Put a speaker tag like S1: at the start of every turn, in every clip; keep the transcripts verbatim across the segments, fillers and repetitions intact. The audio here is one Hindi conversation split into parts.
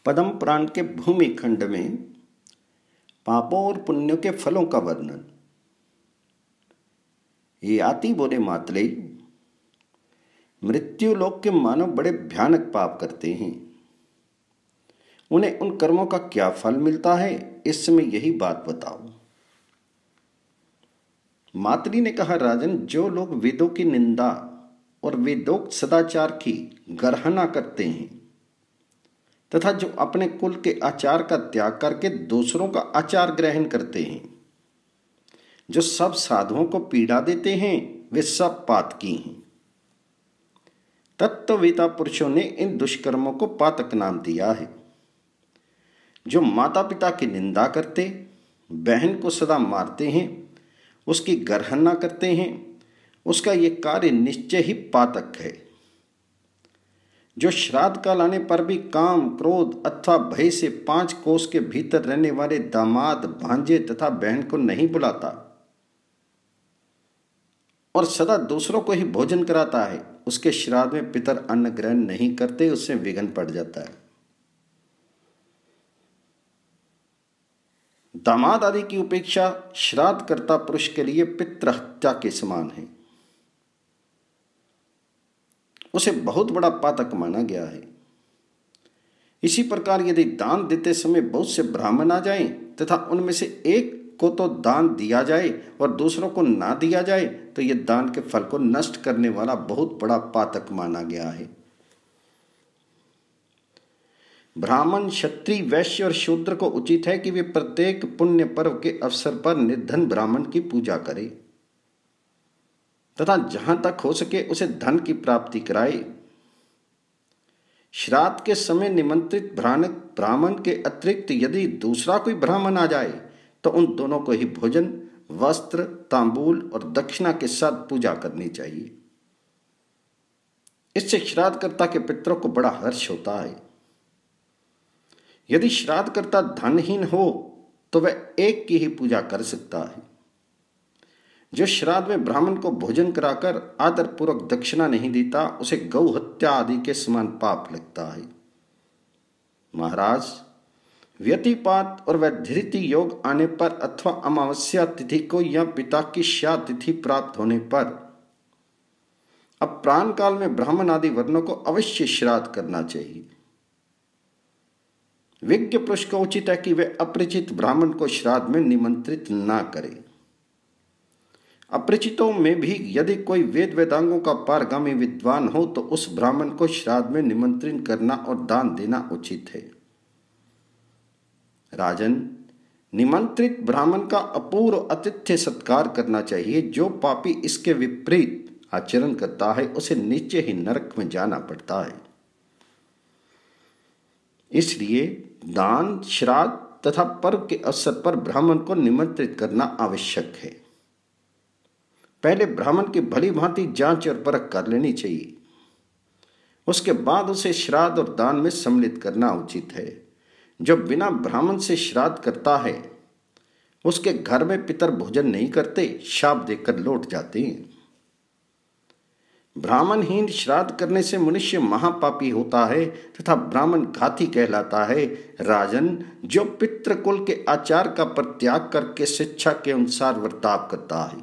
S1: पद्म पुराण के भूमि खंड में पापों और पुण्यों के फलों का वर्णन। ये आती बोले मातले, मृत्यु लोक के मानव बड़े भयानक पाप करते हैं। उन्हें उन कर्मों का क्या फल मिलता है, इस समय यही बात बताओ। मातली ने कहा, राजन, जो लोग वेदों की निंदा और वेदोक्त सदाचार की गर्हना करते हैं तथा जो अपने कुल के आचार का त्याग करके दूसरों का आचार ग्रहण करते हैं, जो सब साधुओं को पीड़ा देते हैं, वे सब पातकी हैं। तत्ववेता पुरुषों ने इन दुष्कर्मों को पातक नाम दिया है। जो माता पिता की निंदा करते, बहन को सदा मारते हैं, उसकी गर्हना करते हैं, उसका ये कार्य निश्चय ही पातक है। जो श्राद्ध काल आने पर भी काम, क्रोध अथवा भय से पांच कोस के भीतर रहने वाले दामाद, भांजे तथा बहन को नहीं बुलाता और सदा दूसरों को ही भोजन कराता है, उसके श्राद्ध में पितर अन्न ग्रहण नहीं करते, उससे विघ्न पड़ जाता है। दामाद आदि की उपेक्षा श्राद्ध कर्ता पुरुष के लिए पितृ हत्या के समान है। उसे बहुत बड़ा पातक माना गया है। इसी प्रकार यदि दान देते समय बहुत से ब्राह्मण आ जाएं तथा उनमें से एक को तो दान दिया जाए और दूसरों को ना दिया जाए, तो यह दान के फल को नष्ट करने वाला बहुत बड़ा पातक माना गया है। ब्राह्मण, क्षत्रिय, वैश्य और शूद्र को उचित है कि वे प्रत्येक पुण्य पर्व के अवसर पर निर्धन ब्राह्मण की पूजा करें तथा जहां तक हो सके उसे धन की प्राप्ति कराए। श्राद्ध के समय निमंत्रित ब्राह्मण के अतिरिक्त यदि दूसरा कोई ब्राह्मण आ जाए तो उन दोनों को ही भोजन, वस्त्र, तांबूल और दक्षिणा के साथ पूजा करनी चाहिए। इससे श्राद्धकर्ता के पितरों को बड़ा हर्ष होता है। यदि श्राद्धकर्ता धनहीन हो तो वह एक की ही पूजा कर सकता है। जो श्राद्ध में ब्राह्मण को भोजन कराकर आदर पूर्वक दक्षिणा नहीं देता, उसे गौ हत्या आदि के समान पाप लगता है। महाराज, व्यतिपात और वैधृति योग आने पर अथवा अमावस्या तिथि को या पिता की श्या तिथि प्राप्त होने पर अब प्राण काल में ब्राह्मण आदि वर्णों को अवश्य श्राद्ध करना चाहिए। विज्ञ पुरुष को उचित है कि वे अपरिचित ब्राह्मण को श्राद्ध में निमंत्रित ना करें। अपरिचितों में भी यदि कोई वेद वेदांगों का पारगामी विद्वान हो तो उस ब्राह्मण को श्राद्ध में निमंत्रण करना और दान देना उचित है। राजन, निमंत्रित ब्राह्मण का अपूर्व आतिथ्य सत्कार करना चाहिए। जो पापी इसके विपरीत आचरण करता है उसे नीचे ही नरक में जाना पड़ता है। इसलिए दान, श्राद्ध तथा पर्व के अवसर पर ब्राह्मण को निमंत्रित करना आवश्यक है। पहले ब्राह्मण की भली भांति जांच और परख कर लेनी चाहिए, उसके बाद उसे श्राद्ध और दान में सम्मिलित करना उचित है। जो बिना ब्राह्मण से श्राद्ध करता है उसके घर में पितर भोजन नहीं करते, शाप देकर लौट जाते हैं। ब्राह्मणहीन श्राद्ध करने से मनुष्य महापापी होता है तथा ब्राह्मण घाती कहलाता है। राजन, जो पितृकुल के आचार का परित्याग करके शिक्षा के अनुसार वर्ताव करता है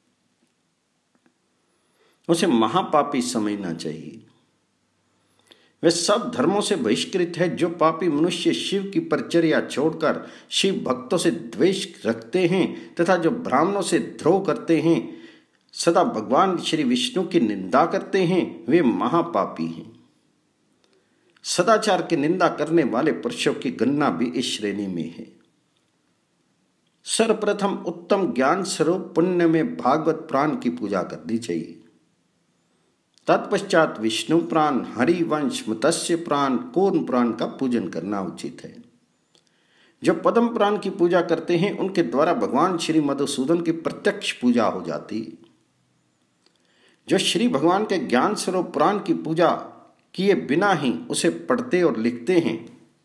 S1: उसे महापापी समझना चाहिए। वे सब धर्मों से बहिष्कृत है। जो पापी मनुष्य शिव की परिचर्या छोड़कर शिव भक्तों से द्वेष रखते हैं तथा जो ब्राह्मणों से द्रोह करते हैं, सदा भगवान श्री विष्णु की निंदा करते हैं, वे महापापी हैं। सदाचार की निंदा करने वाले पुरुषों की गणना भी इस श्रेणी में है। सर्वप्रथम उत्तम ज्ञान स्वरूप पुण्य में भागवत पुराण की पूजा करनी चाहिए। तत्पश्चात विष्णु पुराण, हरिवंश, मत्स्य पुराण, कूर्म पुराण का पूजन करना उचित है। जो पद्म पुराण की पूजा करते हैं उनके द्वारा भगवान श्री मधुसूदन की प्रत्यक्ष पूजा हो जाती है। जो श्री भगवान के ज्ञान स्वरूप पुराण की पूजा किए बिना ही उसे पढ़ते और लिखते हैं,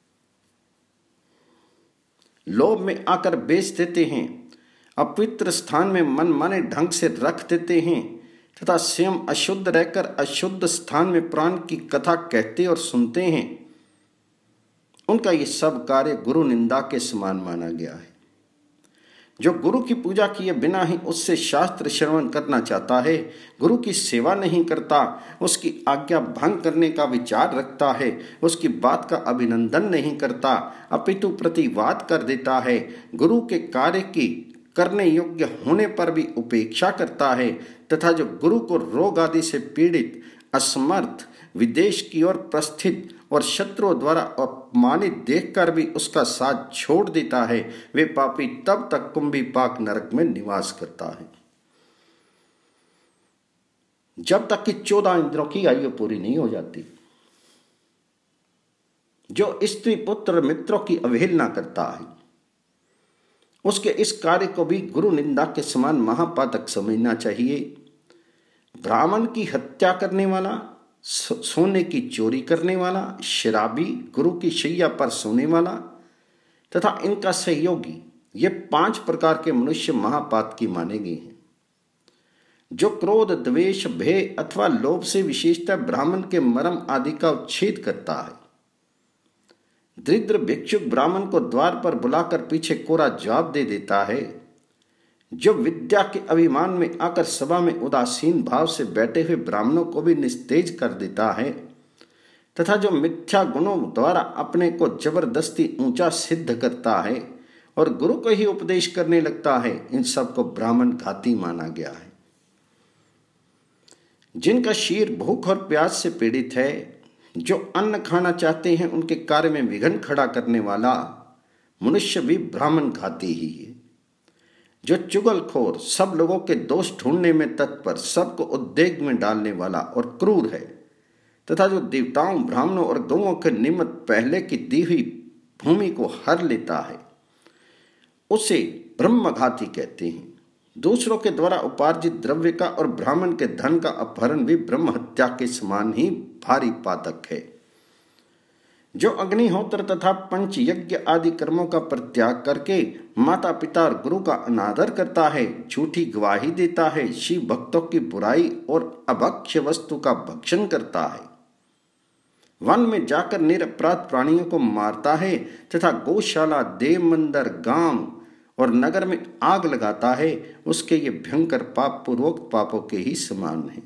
S1: लोभ में आकर बेच देते हैं, अपवित्र स्थान में मन माने ढंग से रख देते हैं तथा स्वयं अशुद्ध रहकर अशुद्ध स्थान में पुराण की कथा कहते और सुनते हैं, उनका ये सब कार्य गुरु निंदा के समान माना गया है। जो गुरु की पूजा किए बिना ही उससे शास्त्र श्रवण करना चाहता है, गुरु की सेवा नहीं करता, उसकी आज्ञा भंग करने का विचार रखता है, उसकी बात का अभिनंदन नहीं करता, अपितु प्रतिवाद कर देता है, गुरु के कार्य की करने योग्य होने पर भी उपेक्षा करता है, तथा जो गुरु को रोग आदि से पीड़ित, असमर्थ, विदेश की ओर प्रस्थित और शत्रुओं द्वारा अपमानित देखकर भी उसका साथ छोड़ देता है, वे पापी तब तक कुंभीपाक नरक में निवास करता है जब तक कि चौदह इंद्रियों की आयु पूरी नहीं हो जाती। जो स्त्री पुत्र मित्रों की अवहेलना करता है, उसके इस कार्य को भी गुरु निंदा के समान महापातक समझना चाहिए। ब्राह्मण की हत्या करने वाला, सोने की चोरी करने वाला, शराबी, गुरु की शैया पर सोने वाला तथा इनका सहयोगी, ये पांच प्रकार के मनुष्य महापात की माने गए हैं। जो क्रोध, द्वेष, भय अथवा लोभ से विशेषतः ब्राह्मण के मर्म आदि का उच्छेद करता है। दरिद्र भिक्षुक ब्राह्मण को द्वार पर बुलाकर पीछे कोरा जवाब दे देता है। जो विद्या के अभिमान में आकर सभा में उदासीन भाव से बैठे हुए ब्राह्मणों को भी निस्तेज कर देता है, तथा जो मिथ्या गुणों द्वारा अपने को जबरदस्ती ऊंचा सिद्ध करता है और गुरु को ही उपदेश करने लगता है, इन सब को ब्राह्मण घाती माना गया है। जिनका शीर भूख और प्यास से पीड़ित है, जो अन्न खाना चाहते हैं, उनके कार्य में विघ्न खड़ा करने वाला मनुष्य भी ब्राह्मण घाती ही है। जो चुगलखोर, सब लोगों के दोष ढूंढने में तत्पर, सबको उद्वेग में डालने वाला और क्रूर है, तथा जो देवताओं, ब्राह्मणों और गौओं के निमित्त पहले की दी हुई भूमि को हर लेता है, उसे ब्रह्मघाती कहते हैं। दूसरों के द्वारा उपार्जित द्रव्य का और ब्राह्मण के धन का अपहरण भी ब्रह्म हत्या के समान ही भारी पातक है। जो अग्निहोत्र तथा पंच यज्ञ आदि कर्मों का परित्याग करके माता पिता और गुरु का अनादर करता है, झूठी गवाही देता है, शिव भक्तों की बुराई और अभक्ष्य वस्तु का भक्षण करता है, वन में जाकर निरपराध प्राणियों को मारता है तथा गौशाला, देव मंदिर, गांव और नगर में आग लगाता है, उसके ये भयंकर पाप पूर्वोक्त पापों के ही समान है।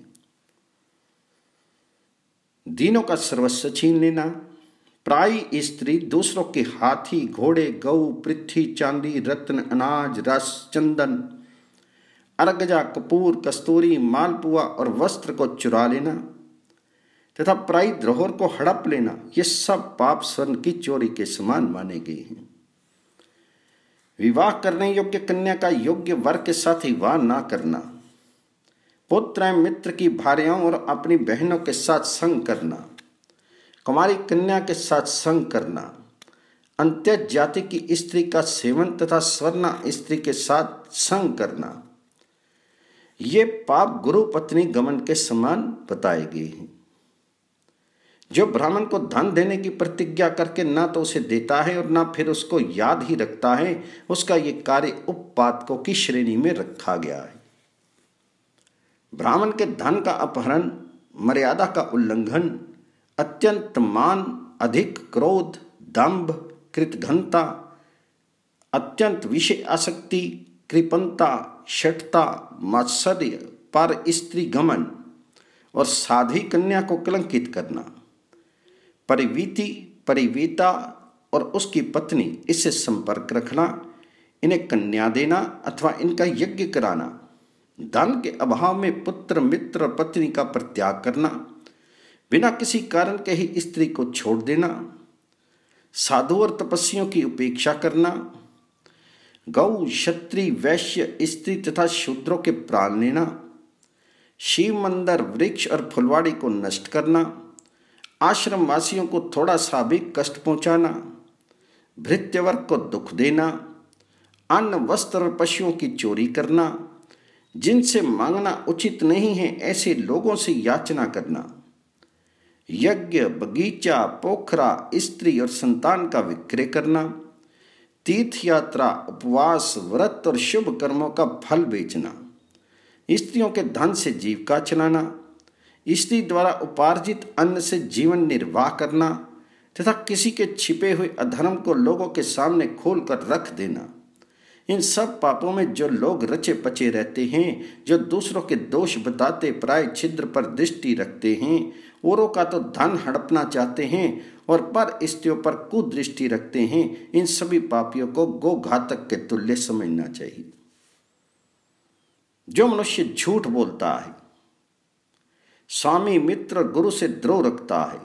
S1: दीनों का सर्वस्व छीन लेना, प्राय स्त्री दूसरों के हाथी, घोड़े, गऊ, पृथ्वी, चांदी, रत्न, अनाज, रस, चंदन, अर्गजा, कपूर, कस्तूरी, मालपुआ और वस्त्र को चुरा लेना तथा प्राय धरोहर को हड़प लेना, ये सब पाप स्वर्ण की चोरी के समान माने गए हैं। विवाह करने योग्य कन्या का योग्य वर के साथ विवाह ना करना, पुत्र मित्र की भार्याओं और अपनी बहनों के साथ संग करना, कुमारी कन्या के साथ संग करना, अंत्य जाति की स्त्री का सेवन तथा स्वर्णा स्त्री के साथ संग करना, ये पाप गुरु पत्नी गमन के समान बताए गए हैं। जो ब्राह्मण को धन देने की प्रतिज्ञा करके ना तो उसे देता है और ना फिर उसको याद ही रखता है, उसका ये कार्य उपपातकों की श्रेणी में रखा गया है। ब्राह्मण के धन का अपहरण, मर्यादा का उल्लंघन, अत्यंत मान, अधिक क्रोध, दंभ, कृतघ्नता, अत्यंत विषय आसक्ति, कृपणता, शठता, मात्सर्य, पर स्त्री गमन और साध्वी कन्या को कलंकित करना, परिवीति, परिवीता और उसकी पत्नी इससे संपर्क रखना, इन्हें कन्या देना अथवा इनका यज्ञ कराना, धन के अभाव में पुत्र, मित्र और पत्नी का परित्याग करना, बिना किसी कारण के ही स्त्री को छोड़ देना, साधु और तपस्वियों की उपेक्षा करना, गौ, क्षत्रिय, वैश्य, स्त्री तथा शूद्रों के प्राण लेना, शिव मंदिर, वृक्ष और फुलवाड़ी को नष्ट करना, आश्रम वासियों को थोड़ा सा भी कष्ट पहुंचाना, भृत्यवर्ग को दुख देना, अन्न, वस्त्र और पशुओं की चोरी करना, जिनसे मांगना उचित नहीं है ऐसे लोगों से याचना करना, यज्ञ, बगीचा, पोखरा, स्त्री और संतान का विक्रय करना, तीर्थ यात्रा, उपवास, व्रत और शुभ कर्मों का फल बेचना, स्त्रियों के धन से जीविका चलाना, स्त्री द्वारा उपार्जित अन्न से जीवन निर्वाह करना तथा किसी के छिपे हुए अधर्म को लोगों के सामने खोलकर रख देना, इन सब पापों में जो लोग रचे पचे रहते हैं, जो दूसरों के दोष बताते पराय छिद्र पर दृष्टि रखते हैं, औरों का तो धन हड़पना चाहते हैं और पर स्त्रियों पर कुदृष्टि रखते हैं, इन सभी पापियों को गो घातक के तुल्य समझना चाहिए। जो मनुष्य झूठ बोलता है, स्वामी मित्र गुरु से द्रोह रखता है,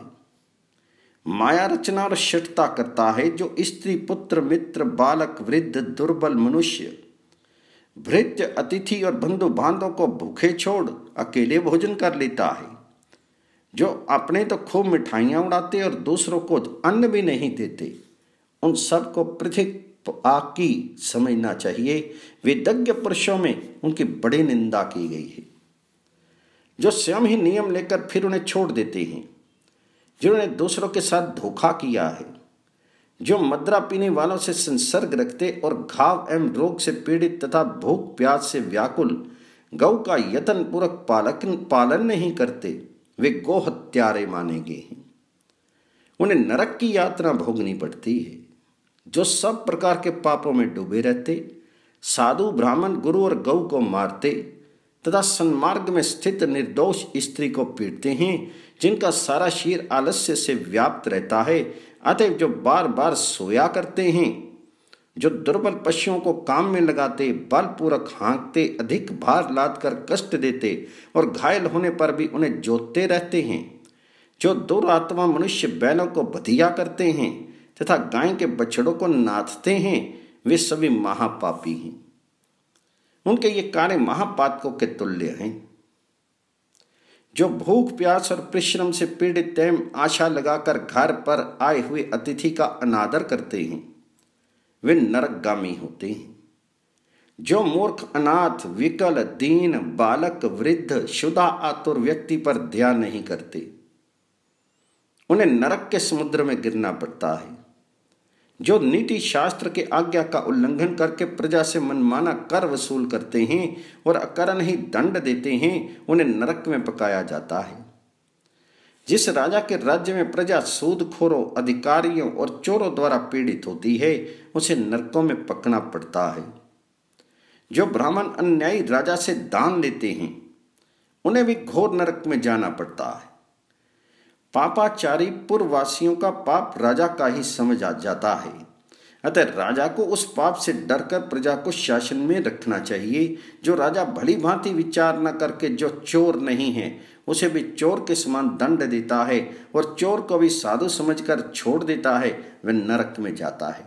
S1: माया रचना और शठता करता है, जो स्त्री पुत्र मित्र बालक वृद्ध दुर्बल मनुष्य भृत्य अतिथि और बंधु बांधव को भूखे छोड़ अकेले भोजन कर लेता है, जो अपने तो खूब मिठाइयां उड़ाते और दूसरों को अन्न भी नहीं देते, उन सबको पृथक आकी समझना चाहिए। विदग्ध पुरुषों में उनकी बड़ी निंदा की गई है, जो स्वयं ही नियम लेकर फिर उन्हें छोड़ देते हैं, जिन्होंने दूसरों के साथ धोखा किया है, जो मदिरा पीने वालों से संसर्ग रखते और घाव एवं रोग से पीड़ित तथा भूख प्यास से व्याकुल गौ का यत्न पूर्वक पालक पालन नहीं करते, वे गो हत्यारे माने गए हैं। उन्हें नरक की यातना भोगनी पड़ती है। जो सब प्रकार के पापों में डूबे रहते, साधु ब्राह्मण गुरु और गौ को मारते तथा सन्मार्ग में स्थित निर्दोष स्त्री को पीटते हैं, जिनका सारा शरीर आलस्य से व्याप्त रहता है, अतएव जो बार बार सोया करते हैं, जो दुर्बल पशुओं को काम में लगाते, बलपूर्वक हाँकते, अधिक भार लाद कर कष्ट देते और घायल होने पर भी उन्हें जोतते रहते हैं, जो दुरात्मा मनुष्य बैलों को बधिया करते हैं तथा गाय के बछड़ों को नाथते हैं, वे सभी महापापी हैं। उनके ये कार्य महापातकों के तुल्य हैं। जो भूख प्यास और परिश्रम से पीड़ित एवं आशा लगाकर घर पर आए हुए अतिथि का अनादर करते हैं, वे नरकगामी होते हैं। जो मूर्ख अनाथ विकल दीन बालक वृद्ध शुदा आतुर व्यक्ति पर ध्यान नहीं करते, उन्हें नरक के समुद्र में गिरना पड़ता है। जो नीति शास्त्र के आज्ञा का उल्लंघन करके प्रजा से मनमाना कर वसूल करते हैं और अकारण ही दंड देते हैं, उन्हें नरक में पकाया जाता है। जिस राजा के राज्य में प्रजा सूदखोरों अधिकारियों और चोरों द्वारा पीड़ित होती है, उसे नरकों में पकना पड़ता है। जो ब्राह्मण अन्यायी राजा से दान लेते हैं, उन्हें भी घोर नरक में जाना पड़ता है। पापाचारी पूर्ववासियों का पाप राजा का ही समझ आ जाता है, अतः राजा को उस पाप से डरकर प्रजा को शासन में रखना चाहिए। जो राजा भली भांति विचार न करके जो चोर नहीं है उसे भी चोर के समान दंड देता है और चोर को भी साधु समझकर छोड़ देता है, वह नरक में जाता है।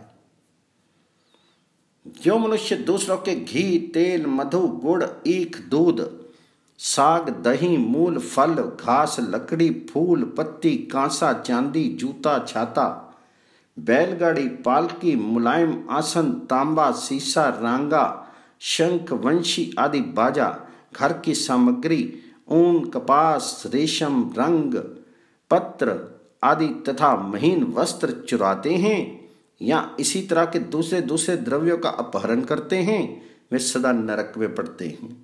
S1: जो मनुष्य दूसरों के घी तेल मधु गुड़ ईख दूध साग दही मूल फल घास लकड़ी फूल पत्ती कांसा चांदी जूता छाता बैलगाड़ी पालकी मुलायम आसन तांबा शीशा रांगा शंख वंशी आदि बाजा घर की सामग्री ऊन कपास रेशम रंग पत्र आदि तथा महीन वस्त्र चुराते हैं या इसी तरह के दूसरे दूसरे द्रव्यों का अपहरण करते हैं, वे सदा नरक में पड़ते हैं।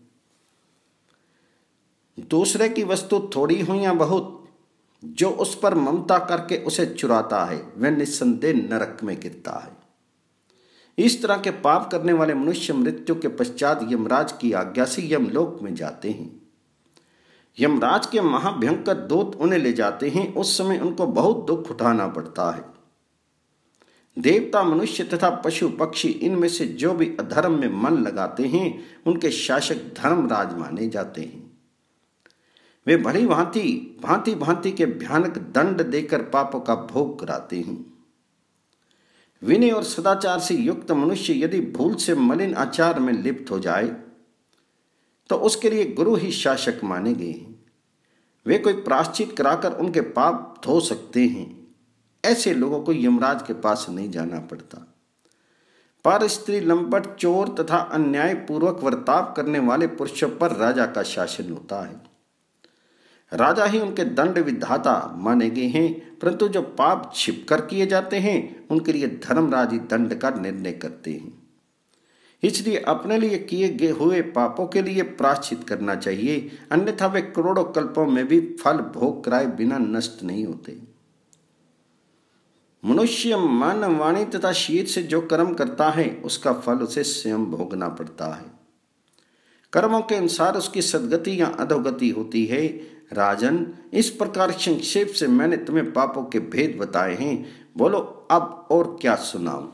S1: दूसरे की वस्तु थोड़ी हो या बहुत, जो उस पर ममता करके उसे चुराता है, वह निस्संदेह नरक में गिरता है। इस तरह के पाप करने वाले मनुष्य मृत्यु के पश्चात यमराज की आज्ञा से यमलोक में जाते हैं। यमराज के महाभयंकर दूत उन्हें ले जाते हैं। उस समय उनको बहुत दुख उठाना पड़ता है। देवता मनुष्य तथा पशु पक्षी इनमें से जो भी अधर्म में मन लगाते हैं, उनके शासक धर्मराज माने जाते हैं। वे भली भांति भांति भांति के भयानक दंड देकर पापों का भोग कराते हैं। विनय और सदाचार से युक्त मनुष्य यदि भूल से मलिन आचार में लिप्त हो जाए तो उसके लिए गुरु ही शासक माने गए हैं। वे कोई प्रायश्चित कराकर उनके पाप धो सकते हैं। ऐसे लोगों को यमराज के पास नहीं जाना पड़ता। पर स्त्री लंपट चोर तथा अन्याय पूर्वक वर्ताव करने वाले पुरुषों पर राजा का शासन होता है। राजा ही उनके दंड विधाता माने गए हैं, परंतु जो पाप छिपकर किए जाते हैं उनके लिए धर्मराज ही दंड का निर्णय करते हैं। इसलिए अपने लिए किए गए हुए पापों के लिए प्रायश्चित करना चाहिए, अन्यथा वे करोड़ों कल्पों में भी फल भोग कराए बिना नष्ट नहीं होते। मनुष्य मन, वाणी तथा शरीर से जो कर्म करता है उसका फल उसे स्वयं भोगना पड़ता है। कर्मों के अनुसार उसकी सदगति या अधोगति होती है। राजन, इस प्रकार संक्षेप से मैंने तुम्हें पापों के भेद बताए हैं। बोलो अब और क्या सुनाऊं।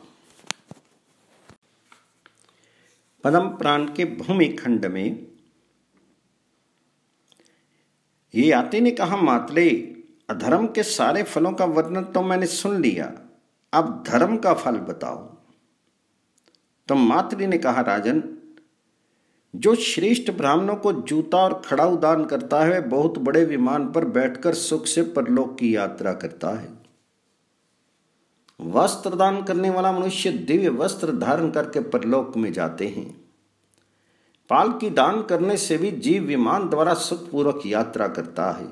S1: पद्म पुराण के भूमि खंड में ययाति ने कहा, मातले, अधर्म के सारे फलों का वर्णन तो मैंने सुन लिया, अब धर्म का फल बताओ। तो मातली ने कहा, राजन, जो श्रेष्ठ ब्राह्मणों को जूता और खड़ाऊ दान करता है वह बहुत बड़े विमान पर बैठकर सुख से परलोक की यात्रा करता है। वस्त्र दान करने वाला मनुष्य दिव्य वस्त्र धारण करके परलोक में जाते हैं। पाल की दान करने से भी जीव विमान द्वारा सुखपूर्वक यात्रा करता है।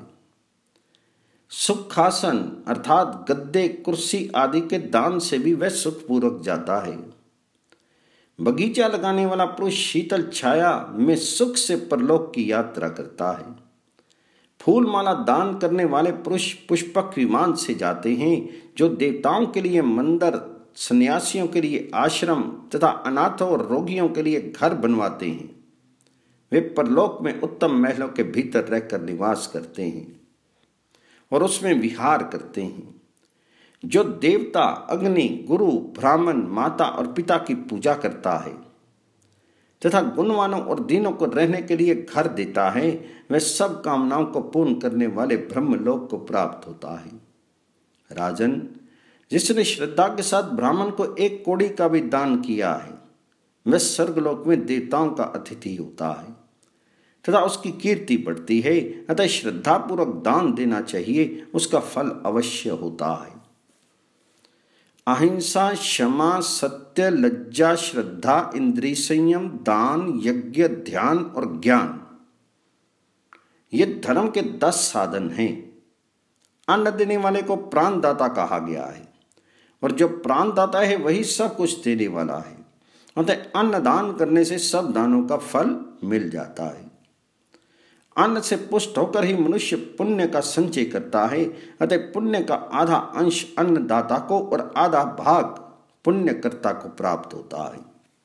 S1: सुखासन अर्थात गद्दे, कुर्सी आदि के दान से भी वह सुखपूर्वक जाता है। बगीचा लगाने वाला पुरुष शीतल छाया में सुख से परलोक की यात्रा करता है। फूल माला दान करने वाले पुरुष पुष्पक विमान से जाते हैं, जो देवताओं के लिए मंदिर, सन्यासियों के लिए आश्रम तथा अनाथों और रोगियों के लिए घर बनवाते हैं। वे परलोक में उत्तम महलों के भीतर रहकर निवास करते हैं और उसमें विहार करते हैं। जो देवता, अग्नि, गुरु, ब्राह्मण, माता और पिता की पूजा करता है तथा गुणवानों और दीनों को रहने के लिए घर देता है, वह सब कामनाओं को पूर्ण करने वाले ब्रह्मलोक को प्राप्त होता है। राजन, जिसने श्रद्धा के साथ ब्राह्मण को एक कोड़ी का भी दान किया है, वह स्वर्गलोक में देवताओं का अतिथि होता है तथा उसकी कीर्ति बढ़ती है। अतः श्रद्धापूर्वक दान देना चाहिए, उसका फल अवश्य होता है। अहिंसा, क्षमा, सत्य, लज्जा, श्रद्धा, इंद्रिय संयम, दान, यज्ञ, ध्यान और ज्ञान, ये धर्म के दस साधन हैं। अन्न देने वाले को प्राणदाता कहा गया है और जो प्राणदाता है वही सब कुछ देने वाला है। अतः अन्न दान करने से सब दानों का फल मिल जाता है। अन्न से पुष्ट होकर ही मनुष्य पुण्य का संचय करता है। अतः पुण्य का आधा अंश अन्नदाता को और आधा भाग पुण्यकर्ता को प्राप्त होता है।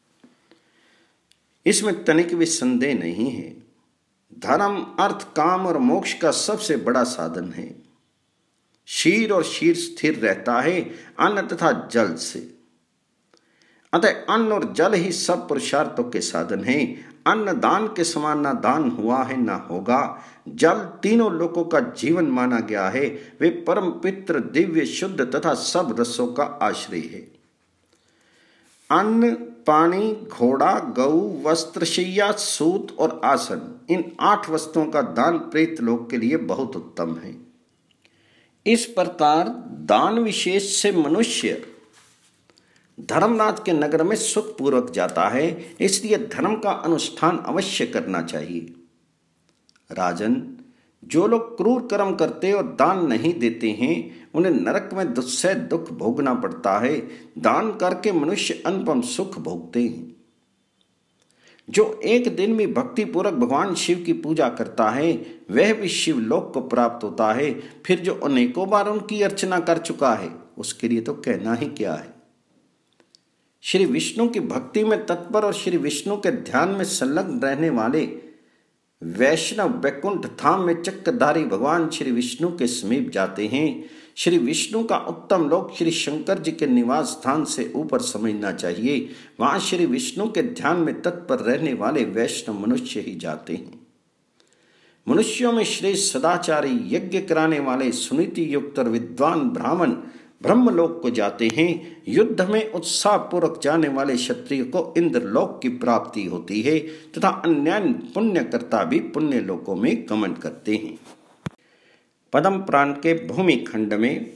S1: इसमें तनिक भी संदेह नहीं है। धर्म, अर्थ, काम और मोक्ष का सबसे बड़ा साधन है। शीर और शीर स्थिर रहता है अन्न तथा जल से। अतः अन्न और जल ही सब पुरुषार्थों के साधन हैं। अन्न दान के समान ना दान हुआ है ना होगा। जल तीनों लोकों का जीवन माना गया है। वे परम पित्र, दिव्य, शुद्ध तथा सब रसों का आश्रय है। अन्न, पानी, घोड़ा, गऊ, वस्त्र, शैया, सूत और आसन, इन आठ वस्तुओं का दान प्रेत लोक के लिए बहुत उत्तम है। इस प्रकार दान विशेष से मनुष्य धर्मराज के नगर में सुखपूर्वक जाता है। इसलिए धर्म का अनुष्ठान अवश्य करना चाहिए। राजन, जो लोग क्रूर कर्म करते और दान नहीं देते हैं, उन्हें नरक में दुस्सह दुख भोगना पड़ता है। दान करके मनुष्य अनुपम सुख भोगते हैं। जो एक दिन में भक्ति पूर्वक भगवान शिव की पूजा करता है, वह भी शिव लोक को प्राप्त होता है। फिर जो अनेकों बार उनकी अर्चना कर चुका है, उसके लिए तो कहना ही क्या है। श्री विष्णु की भक्ति में तत्पर और श्री विष्णु के ध्यान में संलग्न रहने वाले वैष्णव वैकुंठ धाम में चक्रधारी भगवान श्री विष्णु के समीप जाते हैं। श्री विष्णु का उत्तम लोक श्री शंकर जी के निवास स्थान से ऊपर समझना चाहिए। वहां श्री विष्णु के ध्यान में तत्पर रहने वाले वैष्णव मनुष्य ही जाते हैं। मनुष्यों में श्रेष्ठ सदाचारी, यज्ञ कराने वाले, सुनीति युक्त और विद्वान ब्राह्मण ब्रह्मलोक को जाते हैं। युद्ध में उत्साह पूर्वक जाने वाले क्षत्रिय को इंद्रलोक की प्राप्ति होती है तथा अन्य पुण्यकर्ता भी पुण्य लोकों में गमन करते हैं। पद्म पुराण के भूमि खंड में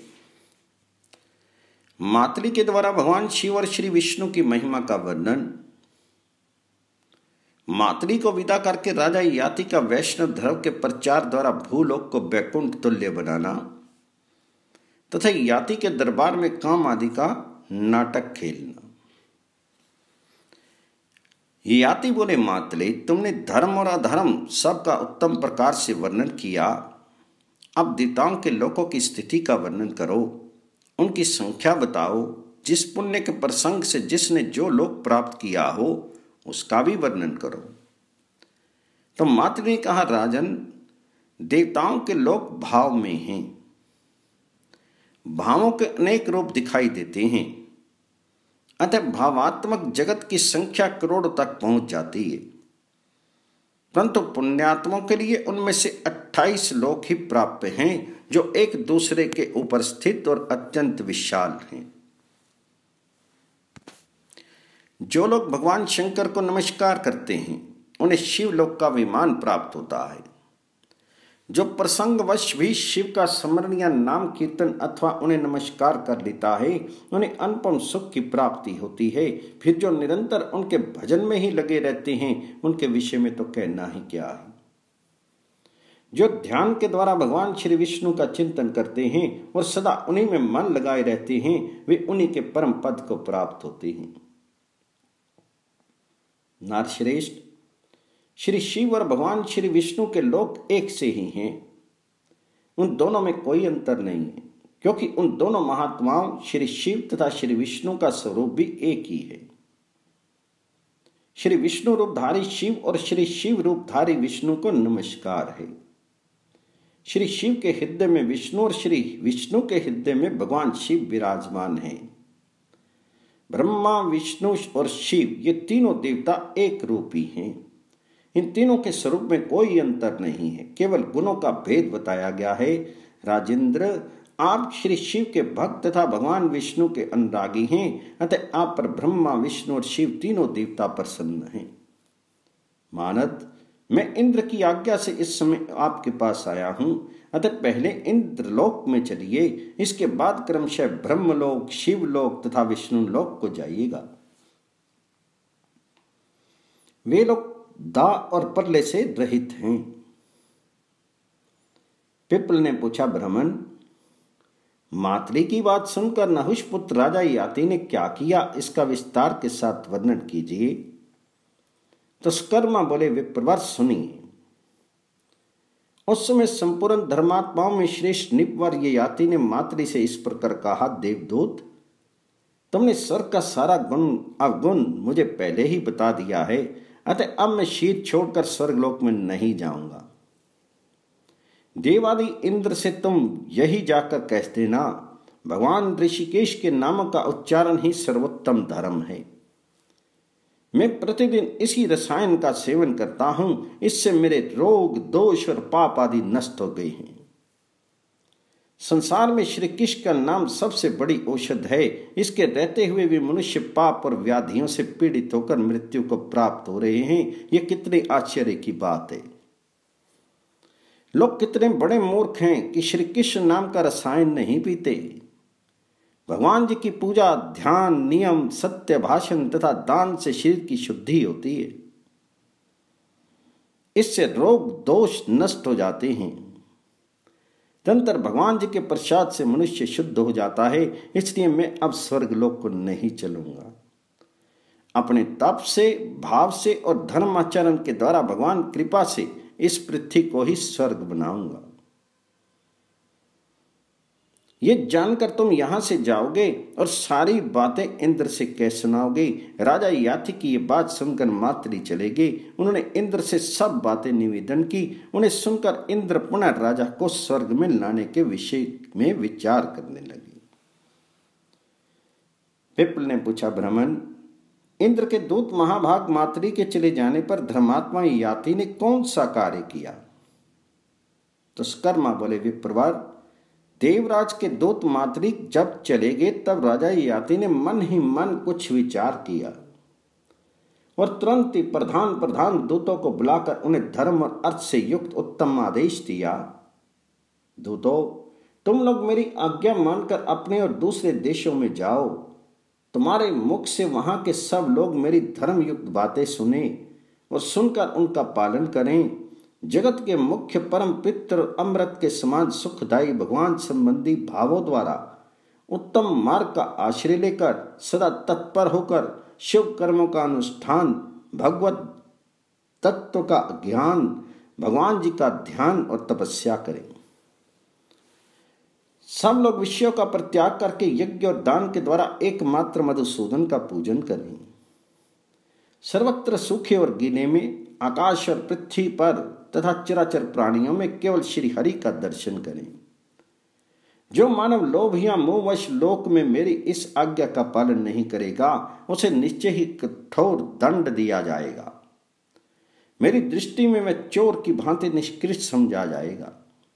S1: मातली के द्वारा भगवान शिव और श्री विष्णु की महिमा का वर्णन। मातली को विदा करके राजा ययाति का वैष्णव धर्म के प्रचार द्वारा भूलोक को वैकुंठ तुल्य बनाना तथा ययाति के दरबार में काम आदि का नाटक खेलना। ययाति बोले, मातले, तुमने धर्म और अधर्म सबका उत्तम प्रकार से वर्णन किया। अब देवताओं के लोकों की स्थिति का वर्णन करो। उनकी संख्या बताओ, जिस पुण्य के प्रसंग से जिसने जो लोक प्राप्त किया हो उसका भी वर्णन करो। तो मातृ ने कहा, राजन, देवताओं के लोक भाव में हैं। भावों के अनेक रूप दिखाई देते हैं, अतः भावात्मक जगत की संख्या करोड़ों तक पहुंच जाती है। परंतु पुण्यात्मों के लिए उनमें से अट्ठाईस लोक ही प्राप्त हैं, जो एक दूसरे के ऊपर स्थित और अत्यंत विशाल हैं। जो लोग भगवान शंकर को नमस्कार करते हैं उन्हें शिवलोक का विमान प्राप्त होता है। जो प्रसंगवश भी शिव का स्मरण या नाम कीर्तन अथवा उन्हें नमस्कार कर लेता है उन्हें अनुपम सुख की प्राप्ति होती है। फिर जो निरंतर उनके भजन में ही लगे रहते हैं उनके विषय में तो कहना ही क्या है। जो ध्यान के द्वारा भगवान श्री विष्णु का चिंतन करते हैं और सदा उन्हीं में मन लगाए रहते हैं वे उन्हीं के परम पद को प्राप्त होते हैं। नारश्रेष्ठ, श्री शिव और भगवान श्री विष्णु के लोक एक से ही हैं। उन दोनों में कोई अंतर नहीं है, क्योंकि उन दोनों महात्माओं श्री शिव तथा श्री विष्णु का स्वरूप भी एक ही है। श्री विष्णु रूपधारी शिव और श्री शिव रूपधारी विष्णु को नमस्कार है। श्री शिव के हृदय में विष्णु और श्री विष्णु के हृदय में भगवान शिव विराजमान हैं। ब्रह्मा, विष्णु और शिव ये तीनों देवता एक रूपी हैं। इन तीनों के स्वरूप में कोई अंतर नहीं है, केवल गुणों का भेद बताया गया है। राजेंद्र, आप श्री शिव के भक्त तथा भगवान विष्णु के अनुरागी हैं, अतः आप पर ब्रह्मा, विष्णु और शिव तीनों देवता प्रसन्न हैं। मानद, मैं इंद्र की आज्ञा से इस समय आपके पास आया हूं, अतः पहले इंद्रलोक में चलिए, इसके बाद क्रमशः ब्रह्मलोक, शिवलोक तथा विष्णुलोक को जाइएगा। वे लोग दा और प्रलय से रहित हैं। पिपल ने पूछा, ब्राह्मण, मातृ की बात सुनकर नहुष पुत्र राजा याति ने क्या किया, इसका विस्तार के साथ वर्णन कीजिए। तो सुकर्मा बोले, विप्रवर सुनिए। उस समय संपूर्ण धर्मात्माओं में श्रेष्ठ निपवर ये याति ने मातृ से इस प्रकार कहा, देवदूत, तुमने स्वर्ग का सारा गुण अवगुण मुझे पहले ही बता दिया है, अतः अब मैं शीत छोड़कर स्वर्गलोक में नहीं जाऊंगा। देवादि इंद्र से तुम यही जाकर कह देना, भगवान ऋषिकेश के नाम का उच्चारण ही सर्वोत्तम धर्म है। मैं प्रतिदिन इसी रसायन का सेवन करता हूं, इससे मेरे रोग, दोष और पाप आदि नष्ट हो गए हैं। संसार में श्री कृष्ण का नाम सबसे बड़ी औषध है। इसके रहते हुए भी मनुष्य पाप और व्याधियों से पीड़ित होकर मृत्यु को प्राप्त हो रहे हैं। यह कितने आश्चर्य की बात है। लोग कितने बड़े मूर्ख हैं कि श्री कृष्ण नाम का रसायन नहीं पीते। भगवान जी की पूजा, ध्यान, नियम, सत्य भाषण तथा दान से शरीर की शुद्धि होती है। इससे रोग दोष नष्ट हो जाते हैं। तंत्र भगवान जी के प्रसाद से मनुष्य शुद्ध हो जाता है। इसलिए मैं अब स्वर्गलोक को नहीं चलूंगा। अपने तप से, भाव से और धर्माचरण के द्वारा भगवान कृपा से इस पृथ्वी को ही स्वर्ग बनाऊंगा। ये जानकर तुम यहां से जाओगे और सारी बातें इंद्र से कह सुनाओगे। राजा याति की ये बात सुनकर मातृ चले गए। उन्होंने इंद्र से सब बातें निवेदन की। उन्हें सुनकर इंद्र पुनः राजा को स्वर्ग में लाने के विषय में विचार करने लगे। पिपल ने पूछा, ब्राह्मण, इंद्र के दूत महाभाग मातृ के चले जाने पर धर्मात्मा याति ने कौन सा कार्य किया? तो स्कर्मा बोले, विप्रवर, देवराज के दूत मातृ जब चले गए तब राजा याति ने मन ही मन कुछ विचार किया और तुरंत ही प्रधान प्रधान दूतों को बुलाकर उन्हें धर्म और अर्थ से युक्त उत्तम आदेश दिया। दूतों, तुम लोग मेरी आज्ञा मानकर अपने और दूसरे देशों में जाओ। तुम्हारे मुख से वहां के सब लोग मेरी धर्म युक्त बातें सुने और सुनकर उनका पालन करें। जगत के मुख्य परम पित्र अमृत के समान सुखदायी भगवान संबंधी भावों द्वारा उत्तम मार्ग का आश्रय लेकर सदा तत्पर होकर शिव कर्मों का अनुष्ठान, भगवत तत्व का ज्ञान, भगवान जी का ध्यान और तपस्या करें। सब लोग विषयों का परित्याग करके यज्ञ और दान के द्वारा एकमात्र मधुसूदन का पूजन करें। सर्वत्र सूखे और गीले में, आकाश और पृथ्वी पर तथा चराचर प्राणियों में केवल श्री हरि का दर्शन करें। जो मानव लोभ या मोहवश लोक में मेरी इस आज्ञा का पालन नहीं करेगा, उसे निश्चय ही कठोर दंड दिया जाएगा। मेरी दृष्टि में वह चोर की भांति निष्कृष्ट समझा जाएगा।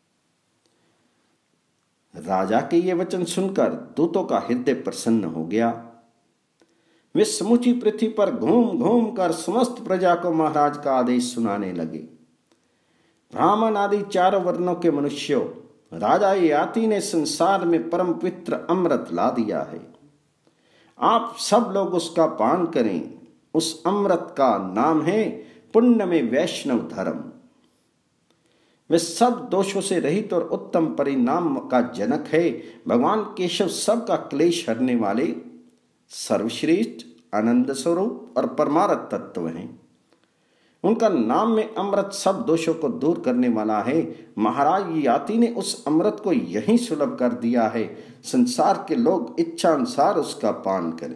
S1: राजा के ये वचन सुनकर दूतों का हृदय प्रसन्न हो गया। वे समूची पृथ्वी पर घूम घूम कर समस्त प्रजा को महाराज का आदेश सुनाने लगे। ब्राह्मण आदि चारों वर्णों के मनुष्यों, राजा ययाति ने संसार में परम पवित्र अमृत ला दिया है। आप सब लोग उसका पान करें। उस अमृत का नाम है पुण्य में वैष्णव धर्म। वे सब दोषों से रहित और उत्तम परिणाम का जनक है। भगवान केशव सबका क्लेश हरने वाले सर्वश्रेष्ठ आनंद स्वरूप और परमार्थ तत्व हैं। उनका नाम में अमृत सब दोषों को दूर करने वाला है। महाराज ययाति ने उस अमृत को यहीं सुलभ कर दिया है। संसार के लोग इच्छा अनुसार उसका पान करें।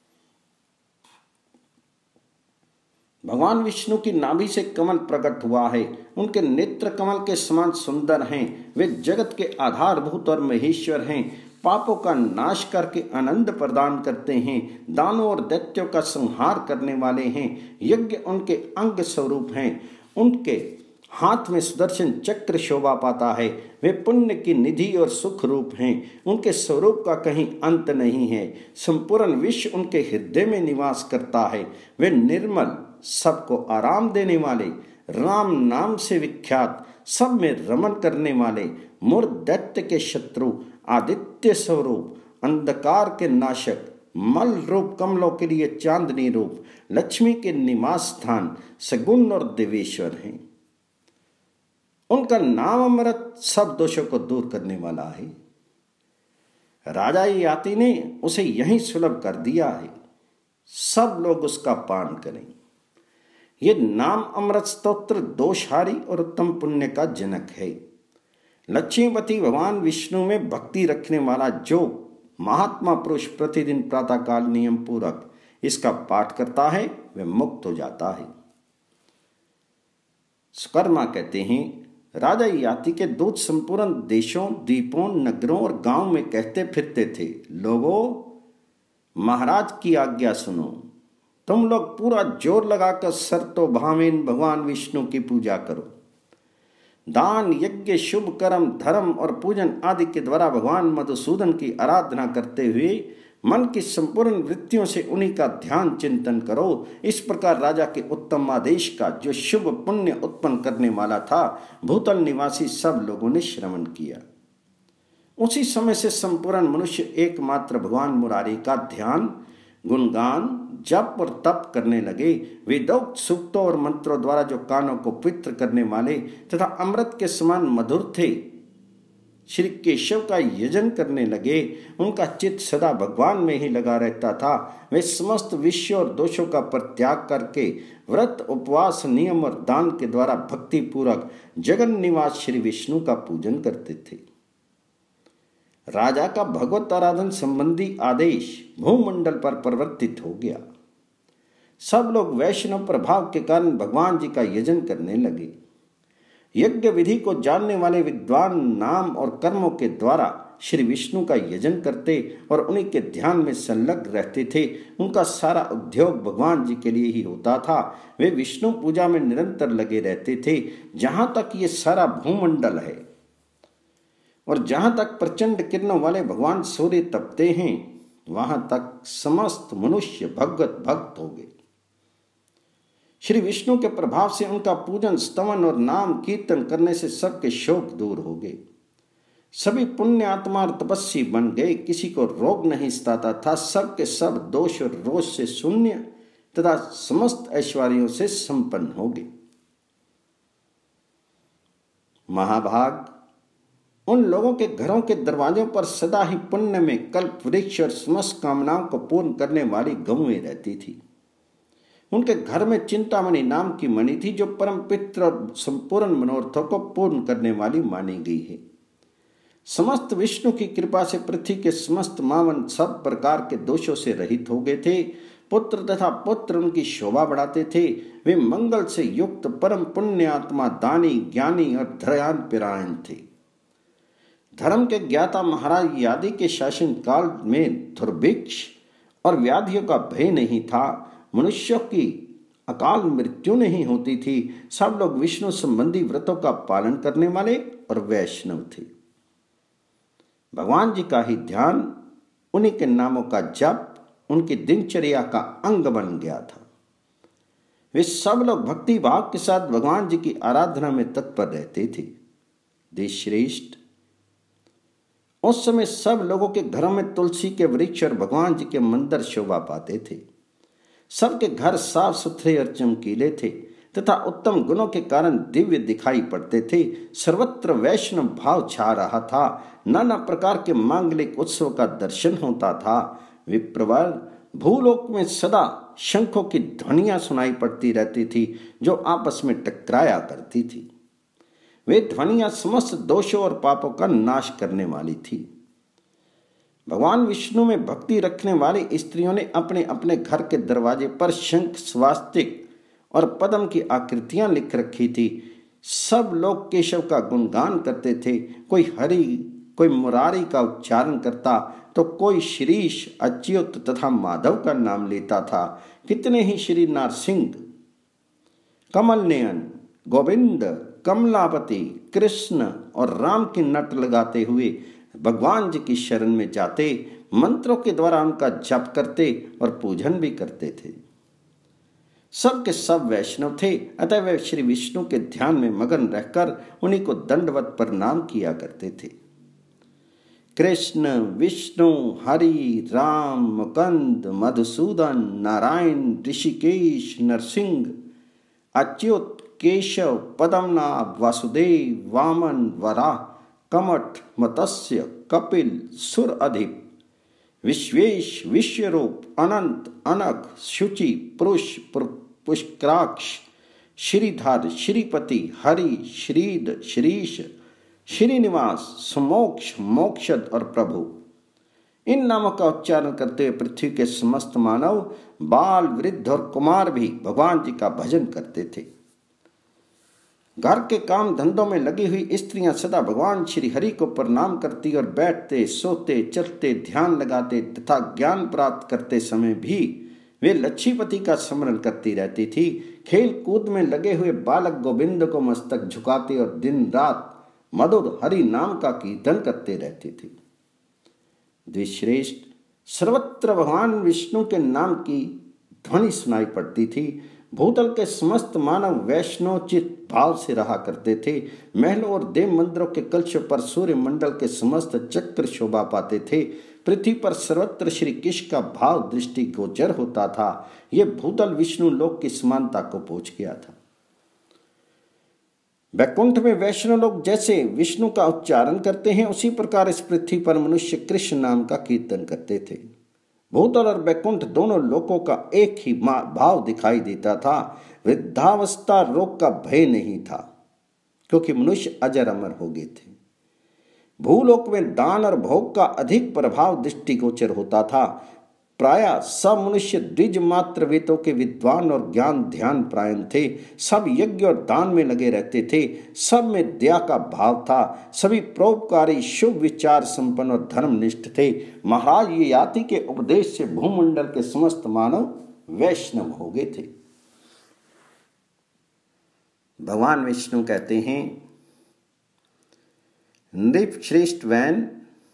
S1: भगवान विष्णु की नाभि से कमल प्रकट हुआ है। उनके नेत्र कमल के समान सुंदर हैं। वे जगत के आधारभूत और महेश्वर हैं। पापों का नाश करके आनंद प्रदान करते हैं। दानों और दैत्यों का संहार करने वाले हैं। यज्ञ उनके अंग स्वरूप हैं। उनके हाथ में सुदर्शन चक्र शोभा पाता है। वे पुण्य की निधि और सुख रूप हैं। उनके स्वरूप का कहीं अंत नहीं है। संपूर्ण विश्व उनके हृदय में निवास करता है। वे निर्मल, सबको आराम देने वाले, राम नाम से विख्यात, सब में रमन करने वाले, मूर दैत्य के शत्रु, आदित्य स्वरूप, अंधकार के नाशक, मल रूप कमलों के लिए चांदनी रूप, लक्ष्मी के निवास स्थान, सगुण और देवेश्वर हैं। उनका नाम अमृत सब दोषों को दूर करने वाला है। राजा ययाति ने उसे यहीं सुलभ कर दिया है। सब लोग उसका पान करें। ये नाम अमृत स्तोत्र दोषहारी और उत्तम पुण्य का जनक है। लक्ष्मीपति भगवान विष्णु में भक्ति रखने वाला जो महात्मा पुरुष प्रतिदिन प्रातःकाल नियम पूर्वक इसका पाठ करता है, वह मुक्त हो जाता है। सुकर्मा कहते हैं, राजा ययाति के दूत संपूर्ण देशों, द्वीपों, नगरों और गांव में कहते फिरते थे, लोगों, महाराज की आज्ञा सुनो। तुम लोग पूरा जोर लगाकर सर्तो भावेन भगवान विष्णु की पूजा करो। दान, यज्ञ, शुभ कर्म, धर्म और पूजन आदि के द्वारा भगवान मधुसूदन की आराधना करते हुए मन की संपूर्ण वृत्तियों से उन्हीं का ध्यान चिंतन करो। इस प्रकार राजा के उत्तम आदेश का, जो शुभ पुण्य उत्पन्न करने वाला था, भूतल निवासी सब लोगों ने श्रवण किया। उसी समय से संपूर्ण मनुष्य एकमात्र भगवान मुरारी का ध्यान, गुणगान, जप और तप करने लगे। वेदोक्त सूक्तों और मंत्रों द्वारा जो कानों को पवित्र करने वाले तथा अमृत के समान मधुर थे, श्री केशव का यजन करने लगे। उनका चित्त सदा भगवान में ही लगा रहता था। वे समस्त विषय और दोषों का परित्याग करके व्रत, उपवास, नियम और दान के द्वारा भक्ति पूर्वक जगन निवास श्री विष्णु का पूजन करते थे। राजा का भगवत आराधन संबंधी आदेश भूमंडल पर परिवर्तित हो गया। सब लोग वैष्णव प्रभाव के कारण भगवान जी का यजन करने लगे। यज्ञ विधि को जानने वाले विद्वान नाम और कर्मों के द्वारा श्री विष्णु का यजन करते और उन्हीं के ध्यान में संलग्न रहते थे। उनका सारा उद्योग भगवान जी के लिए ही होता था। वे विष्णु पूजा में निरंतर लगे रहते थे। जहां तक ये सारा भूमंडल है और जहां तक प्रचंड किरणों वाले भगवान सूर्य तपते हैं, वहां तक समस्त मनुष्य भगवत भक्त हो गए। श्री विष्णु के प्रभाव से उनका पूजन, स्तवन और नाम कीर्तन करने से सबके शोक दूर हो गए। सभी पुण्य आत्मा और तपस्वी बन गए। किसी को रोग नहीं सताता था। सबके सब दोष और रोष से शून्य तथा समस्त ऐश्वर्यों से संपन्न हो गए। महाभाग उन लोगों के घरों के दरवाजों पर सदा ही पुण्य में कल्प वृक्ष और समस्त कामनाओं को पूर्ण करने वाली गौएं रहती थी। उनके घर में चिंतामणि नाम की मणि थी, जो परम पित्र और संपूर्ण मनोरथों को पूर्ण करने वाली मानी गई है। समस्त विष्णु की कृपा से पृथ्वी के समस्त मावन सब प्रकार के दोषों से रहित हो गए थे। पुत्र तथा पुत्र उनकी शोभा बढ़ाते थे। वे मंगल से युक्त परम पुण्य आत्मा, दानी, ज्ञानी और ध्यान परायण थे। धर्म के ज्ञाता महाराज आदि के शासन काल में दुर्भिक्ष और व्याधियों का भय नहीं था। मनुष्यों की अकाल मृत्यु नहीं होती थी। सब लोग विष्णु संबंधी व्रतों का पालन करने वाले और वैष्णव थे। भगवान जी का ही ध्यान, उन्हीं के नामों का जप उनकी दिनचर्या का अंग बन गया था। वे सब लोग भक्ति भाव के साथ भगवान जी की आराधना में तत्पर रहते थे। देशश्रेष्ठ, उस समय सब लोगों के घरों में तुलसी के वृक्ष और भगवान जी के मंदिर शोभा पाते थे। सबके घर साफ सुथरे और चमकीले थे तथा उत्तम गुणों के कारण दिव्य दिखाई पड़ते थे। सर्वत्र वैष्णव भाव छा रहा था। नाना प्रकार के मांगलिक उत्सव का दर्शन होता था। विप्रवर, भूलोक में सदा शंखों की ध्वनियां सुनाई पड़ती रहती थी जो आपस में टकराया करती थी। वे ध्वनियां समस्त दोषों और पापों का नाश करने वाली थी। भगवान विष्णु में भक्ति रखने वाली स्त्रियों ने अपने अपने घर के दरवाजे पर शंख, स्वास्तिक और पद्म की आकृतियां लिख रखी थी। सब लोग केशव का गुणगान करते थे। कोई हरि, कोई मुरारी का उच्चारण करता तो कोई श्रीश, अच्युत तथा माधव का नाम लेता था। कितने ही श्री नरसिंह, कमल नयन, गोविंद, कमलापति, कृष्ण और राम की नट लगाते हुए भगवान जी की शरण में जाते, मंत्रों के द्वारा उनका जप करते और पूजन भी करते थे। सब के सब वैष्णव थे, अतः वे श्री विष्णु के ध्यान में मगन रहकर उन्हीं को दंडवत प्रणाम किया करते थे। कृष्ण, विष्णु, हरि, राम, मुकुंद, मधुसूदन, नारायण, ऋषिकेश, नरसिंह, अच्युत, केशव, पद्मनाभ, वासुदेव, वामन, वराह, कमठ, मत्स्य, कपिल, सुर अधिप, विश्वेश, विश्वरूप, अनंत, अनघ, शुचि, पुरुष, पुष्कराक्ष, श्रीधर, श्रीपति, हरि, श्रीद, श्रीश, श्रीनिवास, सुमोक्ष, मोक्षद और प्रभु, इन नामों का उच्चारण करते हुए पृथ्वी के समस्त मानव, बाल, वृद्ध और कुमार भी भगवान जी का भजन करते थे। घर के काम धंधों में लगी हुई स्त्रियां सदा भगवान श्री हरि को प्रणाम करती और बैठते, सोते, चलते, ध्यान लगाते तथा ज्ञान प्राप्त करते समय भी वे लक्ष्मीपति का स्मरण करती रहती थी। खेल कूद में लगे हुए बालक गोविंद को मस्तक झुकाते और दिन रात मधुर हरि नाम का कीर्तन करते रहते थे। द्विश्रेष्ठ, सर्वत्र भगवान विष्णु के नाम की ध्वनि सुनाई पड़ती थी। भूतल के समस्त मानव वैष्णोचित भाव से रहा करते थे। महलों और देव मंदिरों के कलशों पर सूर्य मंडल के समस्त चक्र शोभा पाते थे। पृथ्वी पर सर्वत्र श्री कृष्ण का भाव दृष्टि गोचर होता था। यह भूतल विष्णु लोक की समानता को पहुंच गया था। वैकुंठ में वैष्णव लोग जैसे विष्णु का उच्चारण करते हैं, उसी प्रकार इस पृथ्वी पर मनुष्य कृष्ण नाम का कीर्तन करते थे। भूतल और वैकुंठ दोनों लोकों का एक ही भाव दिखाई देता था। वृद्धावस्था रोग का भय नहीं था, क्योंकि मनुष्य अजर अमर हो गए थे। भूलोक में दान और भोग का अधिक प्रभाव दृष्टिगोचर होता था। प्रायः सब मनुष्य द्विज मात्र वेदों के विद्वान और ज्ञान ध्यान प्रायण थे। सब यज्ञ और दान में लगे रहते थे। सब में दया का भाव था। सभी परोपकारी, शुभ विचार संपन्न और धर्मनिष्ठ थे। महाराज ययाति के उपदेश से भूमंडल के समस्त मानव वैष्णव हो गए थे। भगवान विष्णु कहते हैं, नृप श्रेष्ठ वैन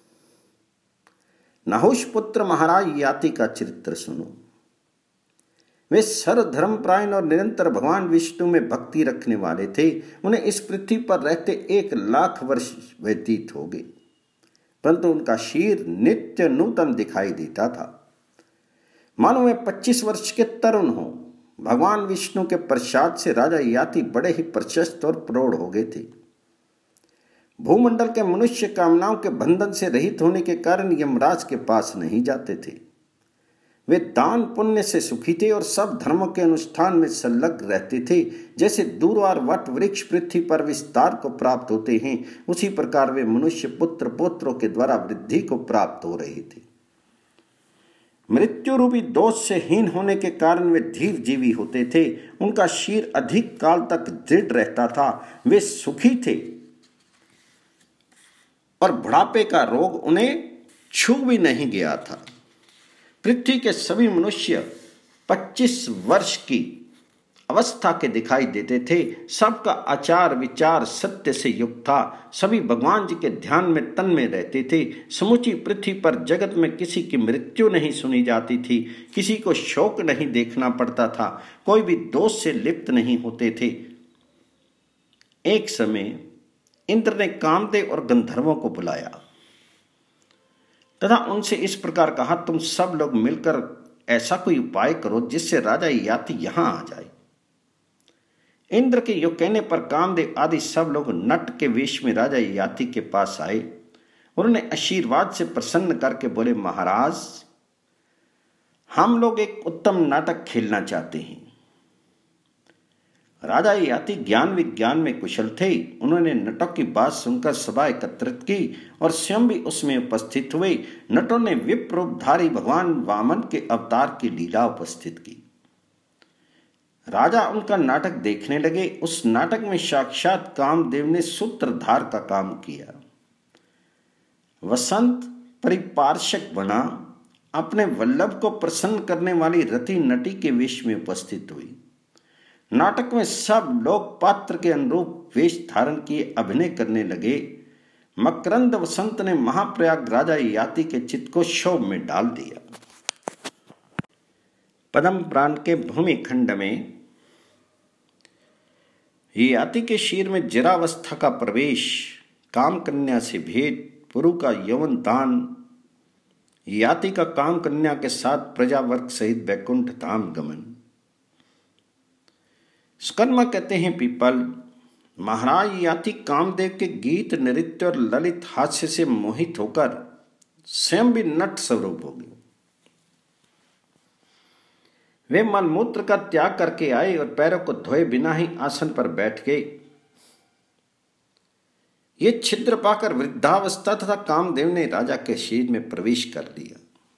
S1: नहुष पुत्र महाराज ययाति का चरित्र सुनो। वे सर्व धर्मप्रायण और निरंतर भगवान विष्णु में भक्ति रखने वाले थे। उन्हें इस पृथ्वी पर रहते एक लाख वर्ष व्यतीत हो गए, परंतु उनका शीर नित्य नूतन दिखाई देता था, मानो वे पच्चीस वर्ष के तरुण हो। भगवान विष्णु के प्रसाद से राजा ययाति बड़े ही प्रशस्त और प्रौढ़ हो गए थे। भूमंडल के मनुष्य कामनाओं के बंधन से रहित होने के कारण यमराज के पास नहीं जाते थे। वे दान पुण्य से सुखी थे और सब धर्मों के अनुष्ठान में संलग्न रहते थे। जैसे दूरवार वट वृक्ष पृथ्वी पर विस्तार को प्राप्त होते हैं, उसी प्रकार वे मनुष्य पुत्र पौत्रों के द्वारा वृद्धि को प्राप्त हो रहे थे। मृत्यु रूपी दोष से हीन होने के कारण वे धीर जीवी होते थे। उनका शीर अधिक काल तक दृढ़ रहता था। वे सुखी थे और बुढ़ापे का रोग उन्हें छू भी नहीं गया था। पृथ्वी के सभी मनुष्य पच्चीस वर्ष की अवस्था के दिखाई देते थे। सबका आचार विचार सत्य से युक्त था। सभी भगवान जी के ध्यान में तन में रहते थे। समूची पृथ्वी पर जगत में किसी की मृत्यु नहीं सुनी जाती थी। किसी को शोक नहीं देखना पड़ता था। कोई भी दोष से लिप्त नहीं होते थे। एक समय इंद्र ने कामदेव और गंधर्वों को बुलाया तथा उनसे इस प्रकार कहा, तुम सब लोग मिलकर ऐसा कोई उपाय करो जिससे राजा ययाति यहां आ जाए। इंद्र के यो कहने पर कामदेव आदि सब लोग नट के वेश में राजा ययाति के पास आए। उन्होंने आशीर्वाद से प्रसन्न करके बोले, महाराज, हम लोग एक उत्तम नाटक खेलना चाहते हैं। राजा ययाति ज्ञान विज्ञान में कुशल थे। उन्होंने नटों की बात सुनकर सभा एकत्रित की और स्वयं भी उसमें उपस्थित हुए। नटों ने विप्र रूपधारी भगवान वामन के अवतार की लीला उपस्थित की। राजा उनका नाटक देखने लगे। उस नाटक में साक्षात कामदेव ने सूत्रधार का काम किया। वसंत परिपार्शक बना अपने वल्लभ को प्रसन्न करने वाली रति नटी के वेश में उपस्थित हुई। नाटक में सब लोग पात्र के अनुरूप वेश धारण किए अभिनय करने लगे। मकरंद वसंत ने महाप्रयाग राजा ययाति के चित्त को क्षोभ में डाल दिया। पद्म पुराण के भूमि खंड में ययाति के शीर में जरावस्था का प्रवेश, काम कन्या से भेद, पुरु का यौवन दान, ययाति का काम कन्या के साथ प्रजावर्ग सहित वैकुंठ धाम गमन। सुकर्मा कहते हैं, पीपल, महाराज ययाति कामदेव के गीत नृत्य और ललित हास्य से मोहित होकर स्वयं भी नट स्वरूप हो गए। वे मलमूत्र का त्याग करके आए और पैरों को धोए बिना ही आसन पर बैठ गए। ये छिद्र पाकर वृद्धावस्था तथा कामदेव ने राजा के शीर में प्रवेश कर लिया।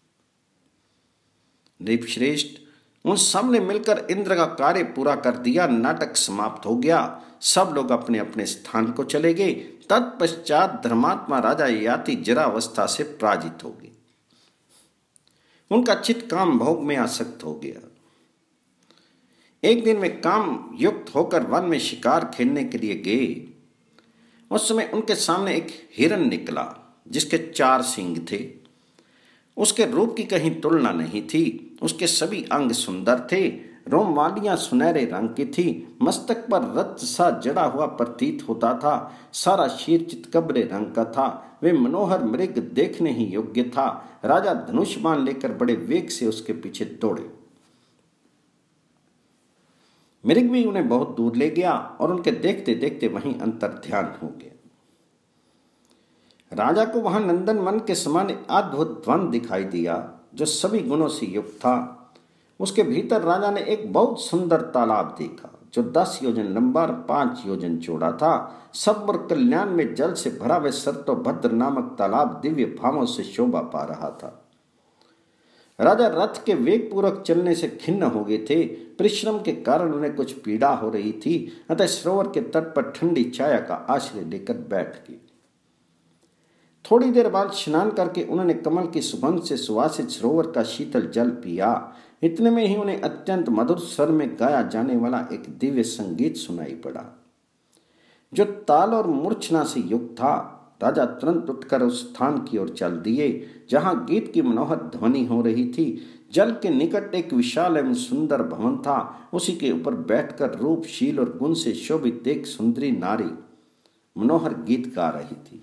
S1: नृपश्रेष्ठ, उन सब ने मिलकर इंद्र का कार्य पूरा कर दिया। नाटक समाप्त हो गया। सब लोग अपने अपने स्थान को चले गए। तत्पश्चात धर्मात्मा राजा ययाति जरावस्था से पराजित हो गए। उनका चित्त काम भोग में आसक्त हो गया। एक दिन वे काम युक्त होकर वन में शिकार खेलने के लिए गए। उस समय उनके सामने एक हिरण निकला जिसके चार सींग थे। उसके रूप की कहीं तुलना नहीं थी। उसके सभी अंग सुंदर थे। रोमवालियां सुनहरे रंग की थी। मस्तक पर रक्त सा जड़ा हुआ प्रतीत होता था। सारा शीर चितकबरे रंग का था। वे मनोहर मृग देखने ही योग्य था। राजा धनुष बाण लेकर बड़े वेग से उसके पीछे दौड़े। मृग भी उन्हें बहुत दूर ले गया और उनके देखते देखते वहीं अंतर ध्यान हो गया। राजा को वहां नंदन वन के समान अद्भुत वन दिखाई दिया जो सभी गुणों से युक्त था। उसके भीतर राजा ने एक बहुत सुंदर तालाब देखा जो दस योजन लंबा और पांच योजन चौड़ा था। सब और कल्याण में जल से भरा हुआ सर्तोभद्र नामक तालाब दिव्य भावों से शोभा पा रहा था। राजा रथ के वेग पूर्वक चलने से खिन्न हो गए थे। परिश्रम के कारण उन्हें कुछ पीड़ा हो रही थी, अतः सरोवर के तट पर ठंडी छाया का आश्रय लेकर बैठ गए। थोड़ी देर बाद स्नान करके उन्होंने कमल की सुगंध से सुवासित सरोवर का शीतल जल पिया। इतने में ही उन्हें अत्यंत मधुर स्वर में गाया जाने वाला एक दिव्य संगीत सुनाई पड़ा जो ताल और मूर्छना से युक्त था। राजा तुरंत उठकर उस स्थान की ओर चल दिए जहां गीत की मनोहर ध्वनि हो रही थी। जल के निकट एक विशाल एवं सुंदर भवन था। उसी के ऊपर बैठकर रूपशील और गुण से शोभित एक सुंदरी नारी मनोहर गीत गा रही थी।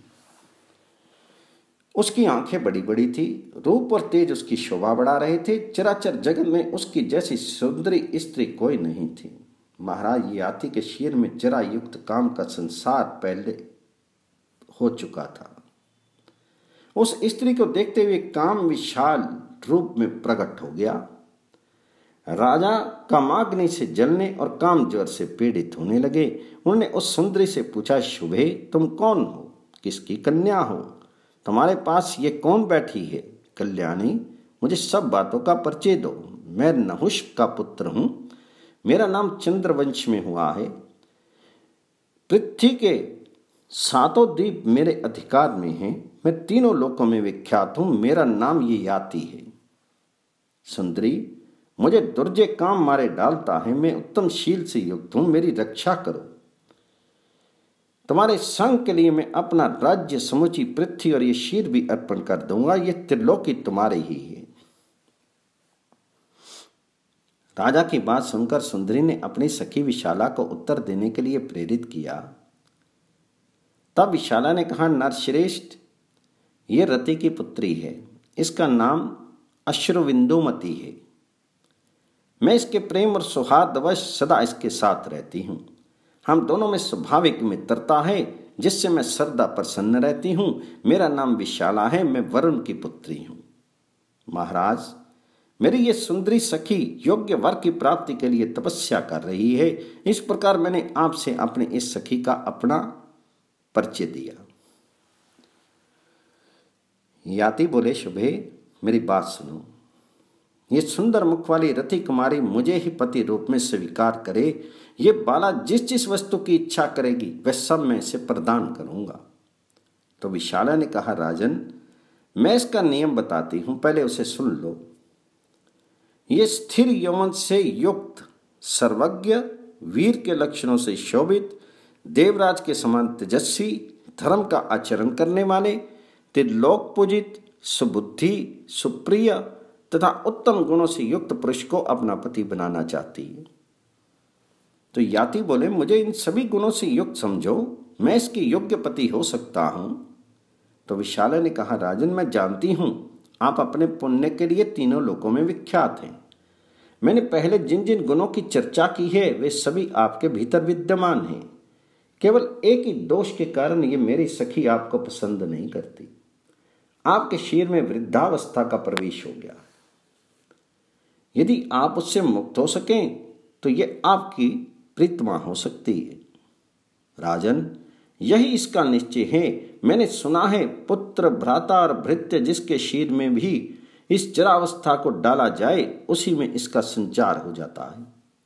S1: उसकी आंखें बड़ी बड़ी थी। रूप और तेज उसकी शोभा बढ़ा रहे थे। चराचर जगत में उसकी जैसी सुंदरी स्त्री कोई नहीं थी। महाराज ययाति के शीर में जरा युक्त काम का संसार पहले हो चुका था। उस स्त्री को देखते हुए काम विशाल रूप में प्रकट हो गया। राजा कामाग्नि से जलने और काम ज्वर से पीड़ित होने लगे। उन्होंने उस सुंदरी से पूछा, शुभे, तुम कौन हो? किसकी कन्या हो? तुम्हारे पास ये कौन बैठी है? कल्याणी, मुझे सब बातों का परिचय दो। मैं नहुष का पुत्र हूं। मेरा नाम चंद्रवंश में हुआ है। पृथ्वी के सातों द्वीप मेरे अधिकार में हैं। मैं तीनों लोकों में विख्यात हूं। मेरा नाम ये याति है। सुंदरी, मुझे दुर्जय काम मारे डालता है। मैं उत्तम शील से युक्त हूं। मेरी रक्षा करो। तुम्हारे संग के लिए मैं अपना राज्य, समुची पृथ्वी और ये शीर भी अर्पण कर दूंगा। ये त्रिलोकी तुम्हारे ही है। राजा की बात सुनकर सुंदरी ने अपनी सखी विशाला को उत्तर देने के लिए प्रेरित किया। तब विशाला ने कहा, नरश्रेष्ठ, ये रति की पुत्री है। इसका नाम अश्रुविंदुमती है। मैं इसके प्रेम और सौहार्दवश सदा इसके साथ रहती हूँ। हम दोनों में स्वाभाविक मित्रता है, जिससे मैं सर्वदा प्रसन्न रहती हूँ। मेरा नाम विशाला है। मैं वरुण की पुत्री हूँ। महाराज, मेरी ये सुंदरी सखी योग्य वर की प्राप्ति के लिए तपस्या कर रही है। इस प्रकार मैंने आपसे अपनी इस सखी का अपना परिचय दिया। याति बोले, शुभे, मेरी बात सुनो। ये सुंदर मुख वाली रति कुमारी मुझे ही पति रूप में स्वीकार करे। ये बाला जिस जिस वस्तु की इच्छा करेगी वह सब मैं इसे प्रदान करूंगा। तो विशाला ने कहा, राजन, मैं इसका नियम बताती हूं, पहले उसे सुन लो। ये स्थिर यौवन से युक्त, सर्वज्ञ, वीर के लक्षणों से शोभित, देवराज के समान तेजस्वी, धर्म का आचरण करने वाले, त्रिलोक पूजित, सुबुद्धि, सुप्रिय तथा उत्तम गुणों से युक्त पुरुष को अपना पति बनाना चाहती है। तो याति बोले, मुझे इन सभी गुणों से युक्त समझो। मैं इसके योग्य पति हो सकता हूं। तो विशाला ने कहा, राजन, मैं जानती हूं आप अपने पुण्य के लिए तीनों लोकों में विख्यात हैं। मैंने पहले जिन जिन गुणों की चर्चा की है वे सभी आपके भीतर विद्यमान हैं। केवल एक ही दोष के कारण ये मेरी सखी आपको पसंद नहीं करती। आपके शीर में वृद्धावस्था का प्रवेश हो गया। यदि आप उससे मुक्त हो सकें तो ये आपकी प्रीतमा हो सकती है। राजन, यही इसका निश्चय है। मैंने सुना है, पुत्र, भ्राता और भृत्य जिसके शीर में भी इस जरावस्था को डाला जाए उसी में इसका संचार हो जाता है।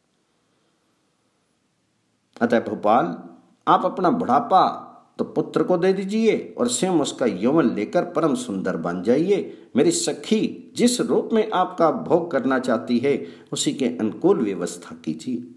S1: अतः भोपाल, आप अपना बुढ़ापा तो पुत्र को दे दीजिए और स्वयं उसका यौवन लेकर परम सुंदर बन जाइए। मेरी सखी जिस रूप में आपका भोग करना चाहती है उसी के अनुकूल व्यवस्था कीजिए।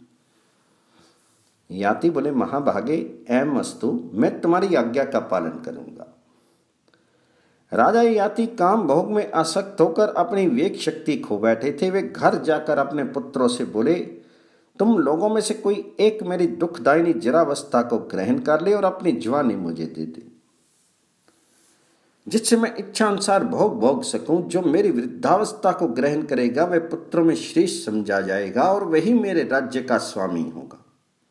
S1: याति बोले, महाभागे, एम अस्तु, मैं तुम्हारी आज्ञा का पालन करूंगा। राजा याति काम भोग में आसक्त होकर अपनी विवेक शक्ति खो बैठे थे। वे घर जाकर अपने पुत्रों से बोले, तुम लोगों में से कोई एक मेरी दुखदायिनी जरावस्था को ग्रहण कर ले और अपनी जवानी मुझे दे दे, जिससे मैं इच्छा अनुसार भोग भोग सकूं। जो मेरी वृद्धावस्था को ग्रहण करेगा वह पुत्रों में श्रेष्ठ समझा जाएगा और वही मेरे राज्य का स्वामी होगा।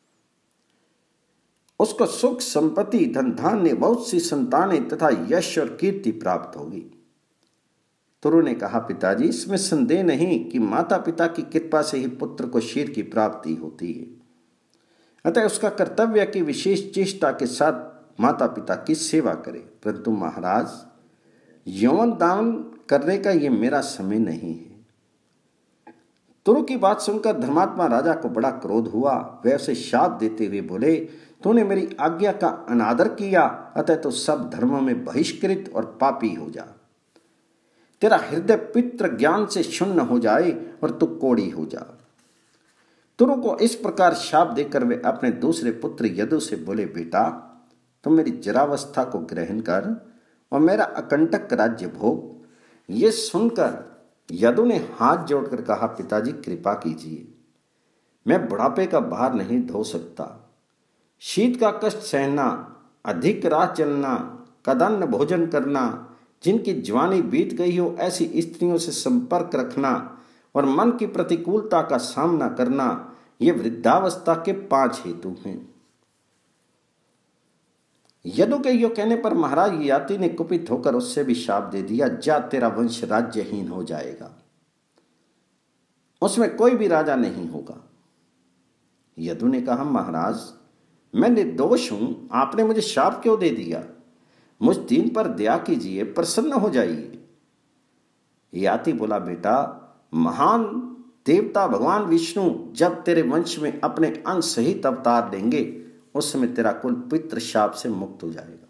S1: उसको सुख, संपत्ति, धन धान्य, बहुत सी संतानें तथा यश और कीर्ति प्राप्त होगी। तुरु ने कहा, पिताजी, इसमें संदेह नहीं कि माता पिता की कृपा से ही पुत्र को शीर की प्राप्ति होती है। अतः उसका कर्तव्य की विशेष चेष्टा के साथ माता पिता की सेवा करे। परंतु महाराज, यौवन दान करने का ये मेरा समय नहीं है। तुरु की बात सुनकर धर्मात्मा राजा को बड़ा क्रोध हुआ। वह उसे शाप देते हुए बोले, तूने मेरी आज्ञा का अनादर किया, अतः तो सब धर्मों में बहिष्कृत और पापी हो जा। तेरा हृदय पितृ ज्ञान से शून्य हो जाए और तू कोड़ी हो जा। तुरु को इस प्रकार शाप देकर वे अपने दूसरे पुत्र यदु से बोले, बेटा, तुम मेरी जरावस्था को ग्रहण कर और मेरा अकंटक राज्य भोग। ये सुनकर यदु ने हाथ जोड़कर कहा, पिताजी, कृपा कीजिए, मैं बुढ़ापे का भार नहीं ढो सकता। शीत का कष्ट सहना, अधिक राह चलना, कदन्न भोजन करना, जिनकी जवानी बीत गई हो ऐसी स्त्रियों से संपर्क रखना और मन की प्रतिकूलता का सामना करना, ये वृद्धावस्था के पांच हेतु हैं। यदु के यो कहने पर महाराज ययाति ने कुपित होकर उससे भी शाप दे दिया, जा तेरा वंश राज्यहीन हो जाएगा, उसमें कोई भी राजा नहीं होगा। यदु ने कहा, महाराज मैं निर्दोष हूं, आपने मुझे शाप क्यों दे दिया? मुझ दीन पर दया कीजिए, प्रसन्न हो जाइए। ययाति बोला, बेटा महान देवता भगवान विष्णु जब तेरे वंश में अपने अंश सहित अवतार लेंगे उस समय तेरा कुल पितृ शाप से मुक्त हो जाएगा।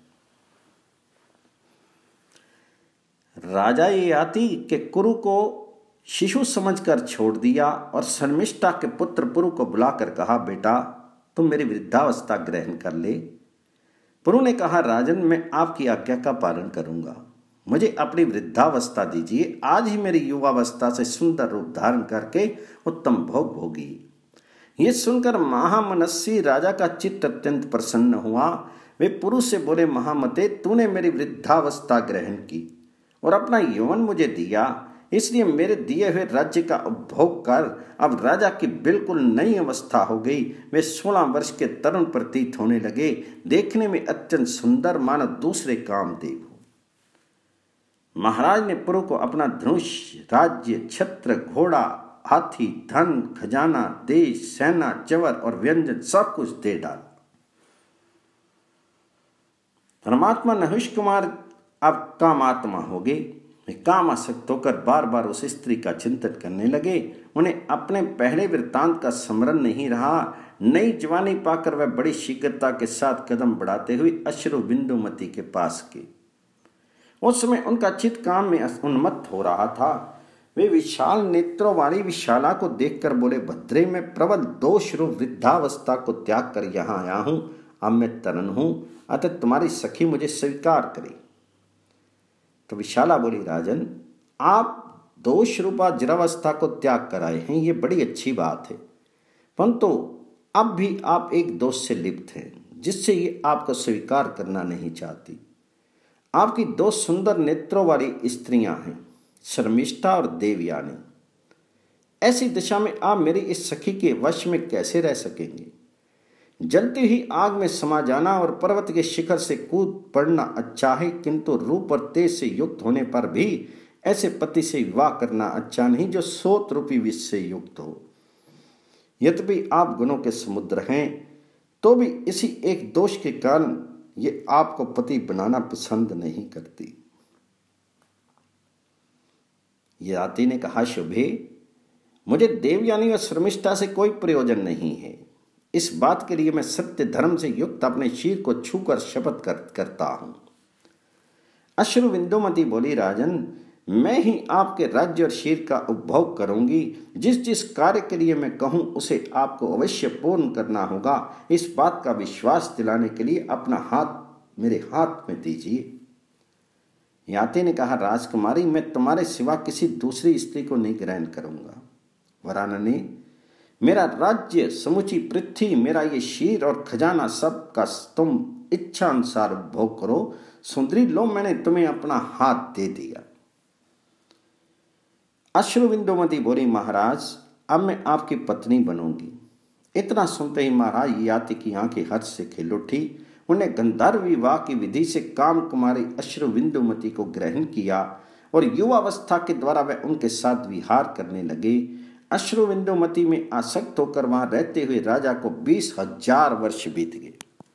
S1: राजा ययाति के कुरु को शिशु समझकर छोड़ दिया और शर्मिष्ठा के पुत्र पुरु को बुलाकर कहा, बेटा तुम मेरी वृद्धावस्था ग्रहण कर ले। पुरु ने कहा, राजन मैं आपकी आज्ञा का पालन करूंगा, मुझे अपनी वृद्धावस्था दीजिए, आज ही मेरी युवावस्था से सुंदर रूप धारण करके उत्तम भोग भोगी। ये सुनकर महामनस्वी राजा का चित्त अत्यंत प्रसन्न हुआ। वे पुरुष से बोले, महामते तूने मेरी वृद्धावस्था ग्रहण की और अपना यौवन मुझे दिया, इसलिए मेरे दिए हुए राज्य का उपभोग कर। अब राजा की बिल्कुल नई अवस्था हो गई। वे सोलह वर्ष के तरुण प्रतीत होने लगे, देखने में अत्यंत सुंदर, मानो दूसरे कामदेव हो। महाराज ने पुरु को अपना धनुष, राज्य, छत्र, घोड़ा, हाथी, धन, खजाना, देश, सेना, चवर और व्यंजन सब कुछ दे डाला। परमात्मा नहुष कुमार अब कामात्मा हो गए। वे कामासक्त होकर बार बार उस स्त्री का चिंतन करने लगे। उन्हें अपने पहले वृत्तांत का स्मरण नहीं रहा। नई जवानी पाकर वह बड़ी शीघ्रता के साथ कदम बढ़ाते हुए अश्रु बिंदुमती के पास गए। उस समय उनका चित्त काम में उन्मत्त हो रहा था। वे विशाल नेत्रों वाली विशाला को देखकर बोले, भद्रे मैं प्रबल दोष रूप वृद्धावस्था को त्याग कर यहाँ आया हूं। अब मैं तरन हूं, अतः तुम्हारी सखी मुझे स्वीकार करे। तो विशाला बोली, राजन आप दोष रूपा जरावस्था को त्याग कर आए हैं, ये बड़ी अच्छी बात है, परंतु अब भी आप एक दोष से लिप्त हैं जिससे ये आपको स्वीकार करना नहीं चाहती। आपकी दो सुंदर नेत्रों वाली स्त्रियां हैं, शर्मिष्ठा और देवयानी। ऐसी दशा में आप मेरी इस सखी के वश में कैसे रह सकेंगे? जलती हुई आग में समा जाना और पर्वत के शिखर से कूद पड़ना अच्छा है, किंतु रूप और तेज से युक्त होने पर भी ऐसे पति से विवाह करना अच्छा नहीं जो सोत रूपी विष से युक्त हो। यद्यपि आप गुणों के समुद्र हैं तो भी इसी एक दोष के कारण ये आपको पति बनाना पसंद नहीं करती। ययाति ने कहा, शुभे मुझे देवयानी और शर्मिष्ठा से कोई प्रयोजन नहीं है। इस बात के लिए मैं सत्य धर्म से युक्त अपने शीर को छूकर शपथ कर, करता हूं। अश्रु बिंदुमती बोली, राजन मैं ही आपके राज्य और शीर का उपभोग करूंगी। जिस जिस कार्य के लिए मैं कहूं उसे आपको अवश्य पूर्ण करना होगा। इस बात का विश्वास दिलाने के लिए अपना हाथ मेरे हाथ में दीजिए। याति ने कहा, राजकुमारी मैं तुम्हारे सिवा किसी दूसरी स्त्री को नहीं ग्रहण करूंगा। वरानने मेरा राज्य, समूची पृथ्वी, मेरा ये शीर और खजाना सब का तुम इच्छा अनुसार उपभोग करो। सुंदरी लो, मैंने तुम्हें अपना हाथ दे दिया। अश्रु बिंदुमती बोली, महाराज अब मैं आपकी पत्नी बनूंगी। इतना सुनते ही महाराज ययाति की आंखें हर्ष से खिल उठी। उन्हें गंधर्व विवाह की विधि से काम कुमारी अश्रु बिंदुमती को ग्रहण किया और युवावस्था के द्वारा वह उनके साथ विहार करने लगे। अश्रु बिंदुमती में आसक्त होकर वहां रहते हुए राजा को बीस हजार वर्ष बीत गए।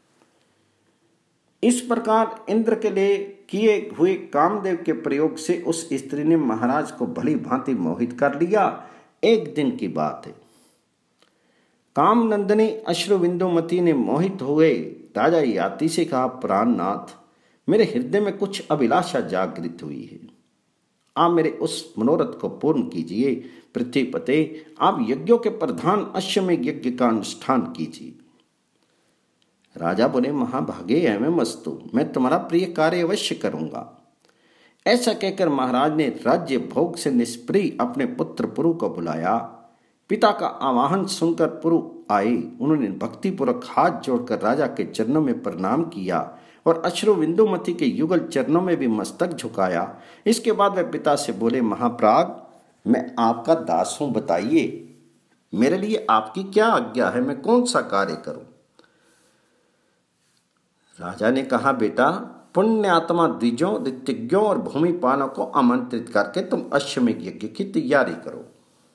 S1: इस प्रकार इंद्र के लिए किए हुए कामदेव के प्रयोग से उस स्त्री ने महाराज को भली भांति मोहित कर लिया। एक दिन की बात है। कामनंदिनी अश्रु बिंदुमती ने मोहित हुए राजा ययाति से कहा, प्राणनाथ मेरे हृदय में कुछ अभिलाषा जागृत हुई है, आप मेरे उस मनोरथ को पूर्ण कीजिए। पृथ्वीपते आप यज्ञों के प्रधान अश्वमेध यज्ञ का अनुष्ठान कीजिए। राजा बोले, महाभागे एवं मस्तु, मैं तुम्हारा प्रिय कार्य अवश्य करूंगा। ऐसा कहकर महाराज ने राज्य भोग से निष्प्रिय अपने पुत्र पुरु को बुलाया। पिता का आवाहन सुनकर पुरु आए। उन्होंने भक्तिपूर्वक हाथ जोड़कर राजा के चरणों में प्रणाम किया और अश्रु बिंदुमती के युगल चरणों में भी मस्तक झुकाया। इसके बाद वे पिता से बोले, महाप्राग मैं आपका दास हूं, बताइए मेरे लिए आपकी क्या आज्ञा है, मैं कौन सा कार्य करूं? राजा ने कहा, बेटा, पुण्य आत्मा द्विजों, ऋतिज्ञों और भूमिपालों को आमंत्रित करके तुम अश्वमेध यज्ञ की तैयारी करो।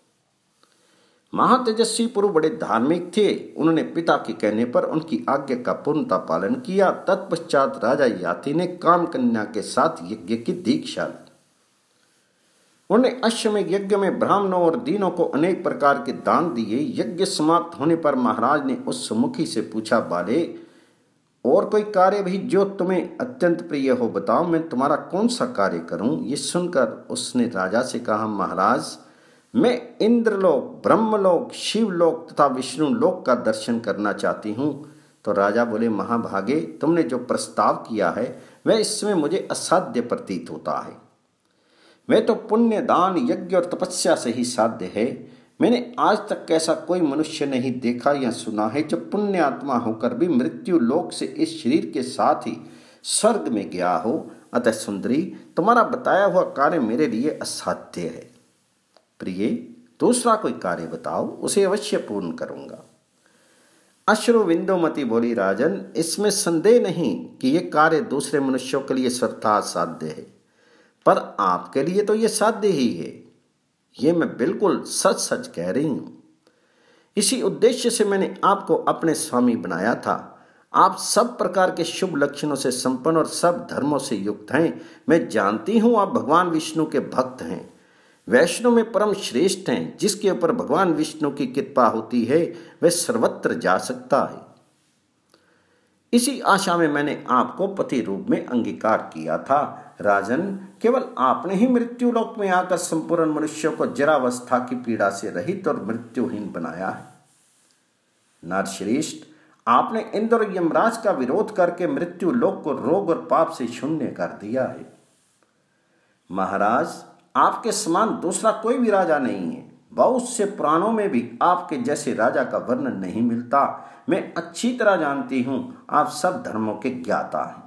S1: महातेजस्वी पुरु बड़े धार्मिक थे। उन्होंने पिता के कहने पर उनकी आज्ञा का पूर्णता पालन किया। तत्पश्चात राजा याति ने काम कन्या के साथ यज्ञ की दीक्षा ली। उन्होंने अश्वमेध यज्ञ में ब्राह्मणों और दीनों को अनेक प्रकार के दान दिए। यज्ञ समाप्त होने पर महाराज ने उस सुमुखी से पूछा, बाले, और कोई कार्य भी जो तुम्हें अत्यंत प्रिय हो, बताओ, मैं तुम्हारा कौन सा कार्य करूं? ये सुनकर उसने राजा से कहा, महाराज, मैं इंद्रलोक, ब्रह्मलोक, शिवलोक तथा विष्णु लोक का दर्शन करना चाहती हूँ। तो राजा बोले, महाभागे, तुमने जो प्रस्ताव किया है वह इसमें मुझे असाध्य प्रतीत होता है। वह तो पुण्य, दान, यज्ञ और तपस्या से ही साध्य है। मैंने आज तक ऐसा कोई मनुष्य नहीं देखा या सुना है जो पुण्य आत्मा होकर भी मृत्यु लोक से इस शरीर के साथ ही स्वर्ग में गया हो। अतः सुंदरी, तुम्हारा बताया हुआ कार्य मेरे लिए असाध्य है। प्रिय, दूसरा कोई कार्य बताओ, उसे अवश्य पूर्ण करूंगा। अश्रु विंदोमती बोली, राजन, इसमें संदेह नहीं कि यह कार्य दूसरे मनुष्यों के लिए स्वतः साध्य है, पर आपके लिए तो यह साध्य ही है। ये मैं बिल्कुल सच सच कह रही हूं। इसी उद्देश्य से मैंने आपको अपने स्वामी बनाया था। आप सब प्रकार के शुभ लक्षणों से संपन्न और सब धर्मों से युक्त हैं। मैं जानती हूं आप भगवान विष्णु के भक्त हैं, वैष्णव में परम श्रेष्ठ हैं। जिसके ऊपर भगवान विष्णु की कृपा होती है वह सर्वत्र जा सकता है। इसी आशा में मैंने आपको पति रूप में अंगीकार किया था। राजन, केवल आपने ही मृत्यु लोक में आकर संपूर्ण मनुष्यों को जरावस्था की पीड़ा से रहित और मृत्युहीन बनाया है। नरश्रेष्ठ, आपने इंद्र और यमराज का विरोध करके मृत्यु लोक को रोग और पाप से शून्य कर दिया है। महाराज, आपके समान दूसरा कोई भी राजा नहीं है। बहुत से पुराणों में भी आपके जैसे राजा का वर्णन नहीं मिलता। मैं अच्छी तरह जानती हूं आप सब धर्मों के ज्ञाता हैं।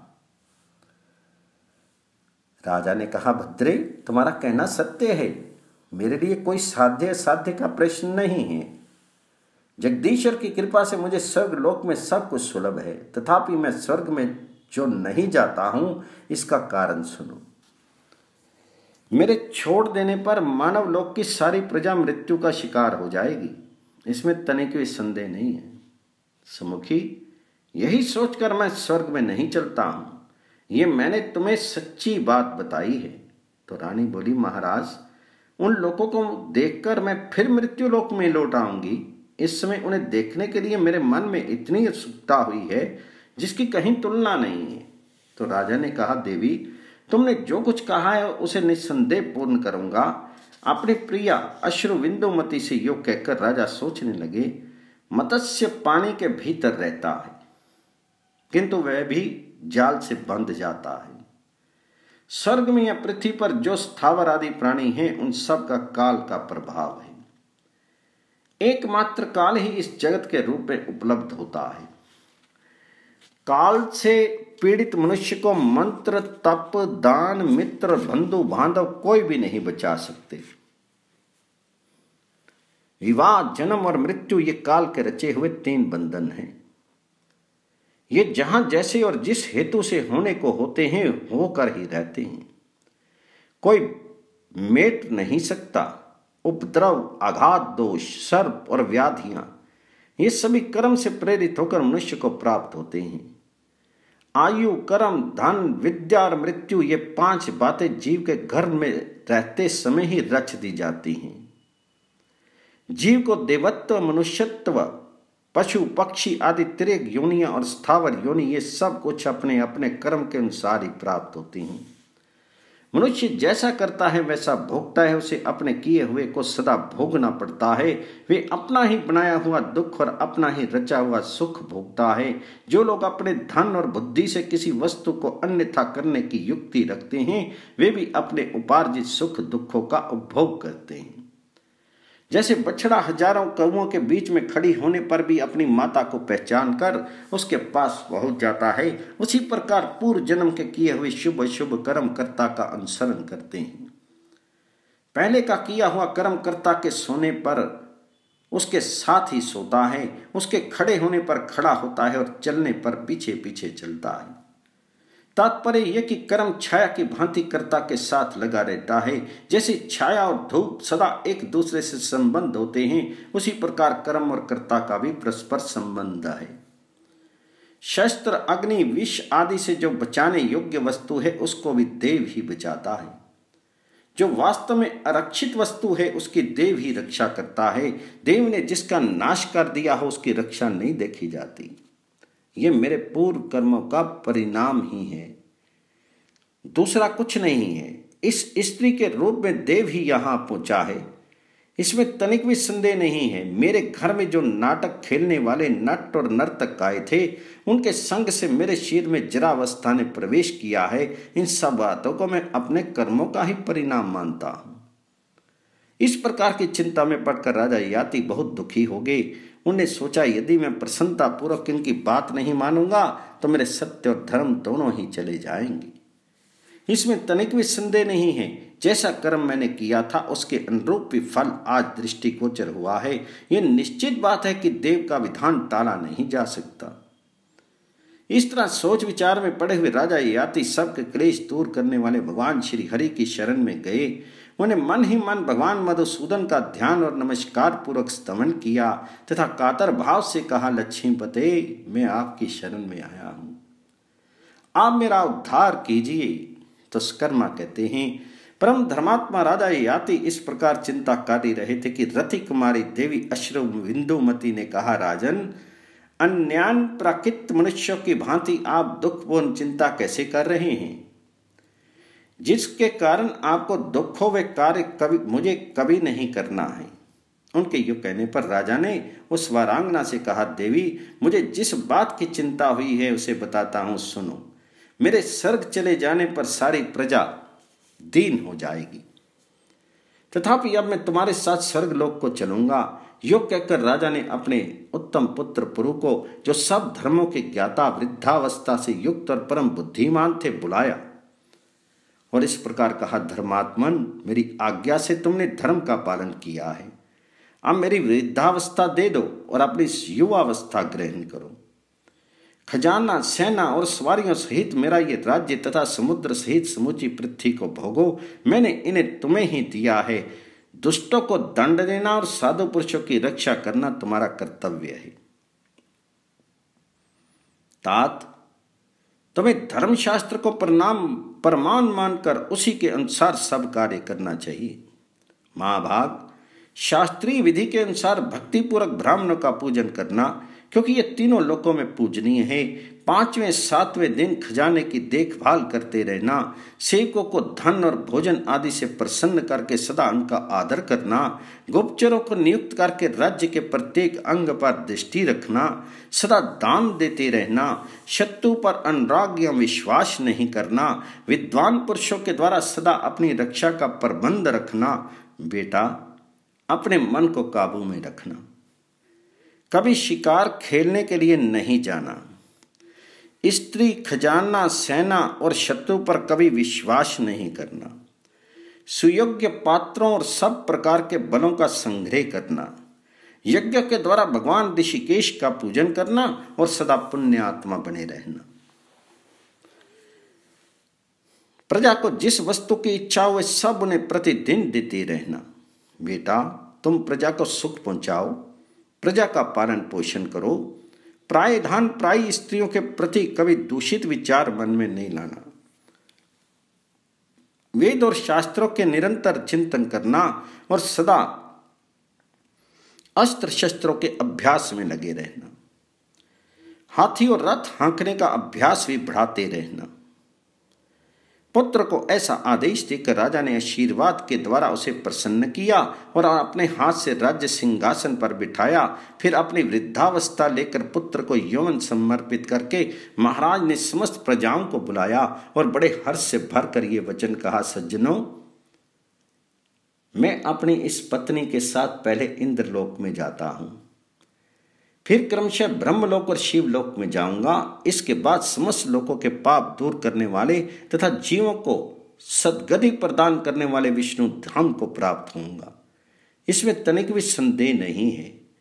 S1: राजा ने कहा, भद्रे, तुम्हारा कहना सत्य है। मेरे लिए कोई साध्य असाध्य का प्रश्न नहीं है। जगदीश्वर की कृपा से मुझे स्वर्ग लोक में सब कुछ सुलभ है, तथापि मैं स्वर्ग में जो नहीं जाता हूं, इसका कारण सुनो। मेरे छोड़ देने पर मानव लोक की सारी प्रजा मृत्यु का शिकार हो जाएगी, इसमें तनिक भी संदेह नहीं है। सुमुखी, यही सोचकर मैं स्वर्ग में नहीं चलता हूं। ये मैंने तुम्हें सच्ची बात बताई है। तो रानी बोली, महाराज, उन लोगों को देखकर मैं फिर मृत्यु लोक में लौट आऊंगी। इस समय उन्हें देखने के लिए मेरे मन में इतनी उत्सुकता हुई है जिसकी कहीं तुलना नहीं है। तो राजा ने कहा, देवी, तुमने जो कुछ कहा है उसे निस्संदेह पूर्ण करूंगा। अपनी प्रिया अश्रु विंदुमती से योग कहकर राजा सोचने लगे, मत्स्य पानी के भीतर रहता है, किंतु वह भी जाल से बंध जाता है। स्वर्ग में या पृथ्वी पर जो स्थावर आदि प्राणी हैं, उन सब का काल का प्रभाव है। एकमात्र काल ही इस जगत के रूप में उपलब्ध होता है। काल से पीड़ित मनुष्य को मंत्र, तप, दान, मित्र, बंधु बांधव कोई भी नहीं बचा सकते। विवाह, जन्म और मृत्यु ये काल के रचे हुए तीन बंधन हैं। ये जहां जैसे और जिस हेतु से होने को होते हैं होकर ही रहते हैं। कोई मेट नहीं सकता। उपद्रव, आघात, दोष, सर्प और व्याधियां, ये सभी कर्म से प्रेरित होकर मनुष्य को प्राप्त होते हैं। आयु, कर्म, धन, विद्या और मृत्यु, ये पांच बातें जीव के घर में रहते समय ही रच दी जाती हैं। जीव को देवत्व, मनुष्यत्व, पशु, पक्षी आदि तिर्यक योनियां और स्थावर योनि, ये सब कुछ अपने अपने कर्म के अनुसार ही प्राप्त होती हैं। मनुष्य जैसा करता है वैसा भोगता है। उसे अपने किए हुए को सदा भोगना पड़ता है। वे अपना ही बनाया हुआ दुख और अपना ही रचा हुआ सुख भोगता है। जो लोग अपने धन और बुद्धि से किसी वस्तु को अन्यथा करने की युक्ति रखते हैं, वे भी अपने उपार्जित सुख दुखों का उपभोग करते हैं। जैसे बछड़ा हजारों कौओं के बीच में खड़ी होने पर भी अपनी माता को पहचान कर उसके पास पहुंच जाता है, उसी प्रकार पूर्व जन्म के किए हुए शुभ शुभ कर्म कर्ता का अनुसरण करते हैं। पहले का किया हुआ कर्म कर्ता के सोने पर उसके साथ ही सोता है, उसके खड़े होने पर खड़ा होता है और चलने पर पीछे पीछे चलता है। तात्पर्य यह कि कर्म छाया की भांति कर्ता के साथ लगा रहता है। जैसे छाया और धूप सदा एक दूसरे से संबंध होते हैं, उसी प्रकार कर्म और कर्ता का भी परस्पर संबंध है। शस्त्र, अग्नि, विष आदि से जो बचाने योग्य वस्तु है उसको भी देव ही बचाता है। जो वास्तव में अरक्षित वस्तु है उसकी देव ही रक्षा करता है। देव ने जिसका नाश कर दिया हो उसकी रक्षा नहीं देखी जाती। ये मेरे पूर्व कर्मों का परिणाम ही है, दूसरा कुछ नहीं है। इस स्त्री के रूप में देव ही यहां पहुंचा है, इसमें तनिक भी संदेह नहीं है। मेरे घर में जो नाटक खेलने वाले नट और नर्तक आए थे, उनके संग से मेरे शरीर में जरावस्था ने प्रवेश किया है। इन सब बातों को मैं अपने कर्मों का ही परिणाम मानता हूं। इस प्रकार की चिंता में पड़कर राजा याति बहुत दुखी हो गए। उन्हें सोचा, यदि मैं प्रसन्नता पूर्वक इनकी बात नहीं मानूंगा तो मेरे सत्य और धर्म दोनों ही चले जाएंगे। इसमें तनिक भी संदेह नहीं है, जैसा कर्म मैंने किया था उसके अनुरूप भी फल आज दृष्टिगोचर हुआ है। यह निश्चित बात है कि देव का विधान टाला नहीं जा सकता। इस तरह सोच विचार में पड़े हुए राजा याति सबके क्लेश दूर करने वाले भगवान श्री हरि की शरण में गए। उन्हें मन ही मन भगवान मधुसूदन का ध्यान और नमस्कार पूर्वक स्तमन किया तथा कातर भाव से कहा, लक्ष्मीपते, मैं आपकी शरण में आया हूं, आप मेरा उद्धार कीजिए। तो स्कर्मा कहते हैं, परम धर्मात्मा राजा याति इस प्रकार चिंता कर रहे थे कि रति कुमारी देवी अश्रु बिंदुमती ने कहा, राजन, अन्यान प्राकृत मनुष्यों की भांति आप दुखपूर्ण चिंता कैसे कर रहे हैं, जिसके कारण आपको दुख हो वे कार्य कभी मुझे कभी नहीं करना है। उनके यूं कहने पर राजा ने उस वारांगना से कहा, देवी, मुझे जिस बात की चिंता हुई है उसे बताता हूं, सुनो। मेरे स्वर्ग चले जाने पर सारी प्रजा दीन हो जाएगी, तथापि अब मैं तुम्हारे साथ स्वर्ग लोक को चलूंगा। यो कहकर राजा ने अपने उत्तम पुत्र पुरु को, जो सब धर्मों के ज्ञाता, वृद्धावस्था से युक्त और परम बुद्धिमान थे, बुलाया और इस प्रकार कहा, धर्मात्मन, मेरी आज्ञा से तुमने धर्म का पालन किया है। अब मेरी वृद्धावस्था दे दो और अपनी युवावस्था ग्रहण करो। खजाना, सेना और सवारियों सहित मेरा ये राज्य तथा समुद्र सहित समूची पृथ्वी को भोगो। मैंने इन्हें तुम्हें ही दिया है। दुष्टों को दंड देना और साधु पुरुषों की रक्षा करना तुम्हारा कर्तव्य है। तात, तुम्हें धर्मशास्त्र को प्रणाम प्रमाण मानकर उसी के अनुसार सब कार्य करना चाहिए। महाभाग, शास्त्रीय विधि के अनुसार भक्तिपूर्वक ब्राह्मणों का पूजन करना, क्योंकि ये तीनों लोकों में पूजनीय है। पांचवें सातवें दिन खजाने की देखभाल करते रहना, सेवकों को धन और भोजन आदि से प्रसन्न करके सदा उनका आदर करना, गुप्तचरों को नियुक्त करके राज्य के प्रत्येक अंग पर दृष्टि रखना, सदा दान देते रहना, शत्रु पर अनुराग या विश्वास नहीं करना, विद्वान पुरुषों के द्वारा सदा अपनी रक्षा का प्रबंध रखना। बेटा, अपने मन को काबू में रखना, कभी शिकार खेलने के लिए नहीं जाना, स्त्री, खजाना, सेना और शत्रु पर कभी विश्वास नहीं करना, सुयोग्य पात्रों और सब प्रकार के बलों का संग्रह करना, यज्ञ के द्वारा भगवान ऋषिकेश का पूजन करना और सदा पुण्य आत्मा बने रहना। प्रजा को जिस वस्तु की इच्छा हो सब उन्हें प्रतिदिन देते रहना। बेटा, तुम प्रजा को सुख पहुंचाओ, प्रजा का पालन पोषण करो। प्रायधान प्राय स्त्रियों के प्रति कभी दूषित विचार मन में नहीं लाना। वेद और शास्त्रों के निरंतर चिंतन करना और सदा अस्त्र शस्त्रों के अभ्यास में लगे रहना। हाथी और रथ हाँकने का अभ्यास भी बढ़ाते रहना। पुत्र को ऐसा आदेश देकर राजा ने आशीर्वाद के द्वारा उसे प्रसन्न किया और अपने हाथ से राज्य सिंहासन पर बिठाया। फिर अपनी वृद्धावस्था लेकर पुत्र को यौवन समर्पित करके महाराज ने समस्त प्रजाओं को बुलाया और बड़े हर्ष से भरकर ये वचन कहा, सज्जनों, मैं अपनी इस पत्नी के साथ पहले इंद्रलोक में जाता हूं, फिर क्रमशः ब्रह्मलोक और शिवलोक में जाऊंगा। इसके बाद समस्त लोकों के पाप दूर करने वाले तथा जीवों को सद्गति प्रदान करने वाले विष्णु धाम को प्राप्त होऊंगा। इसमें तनिक भी संदेह नहीं है।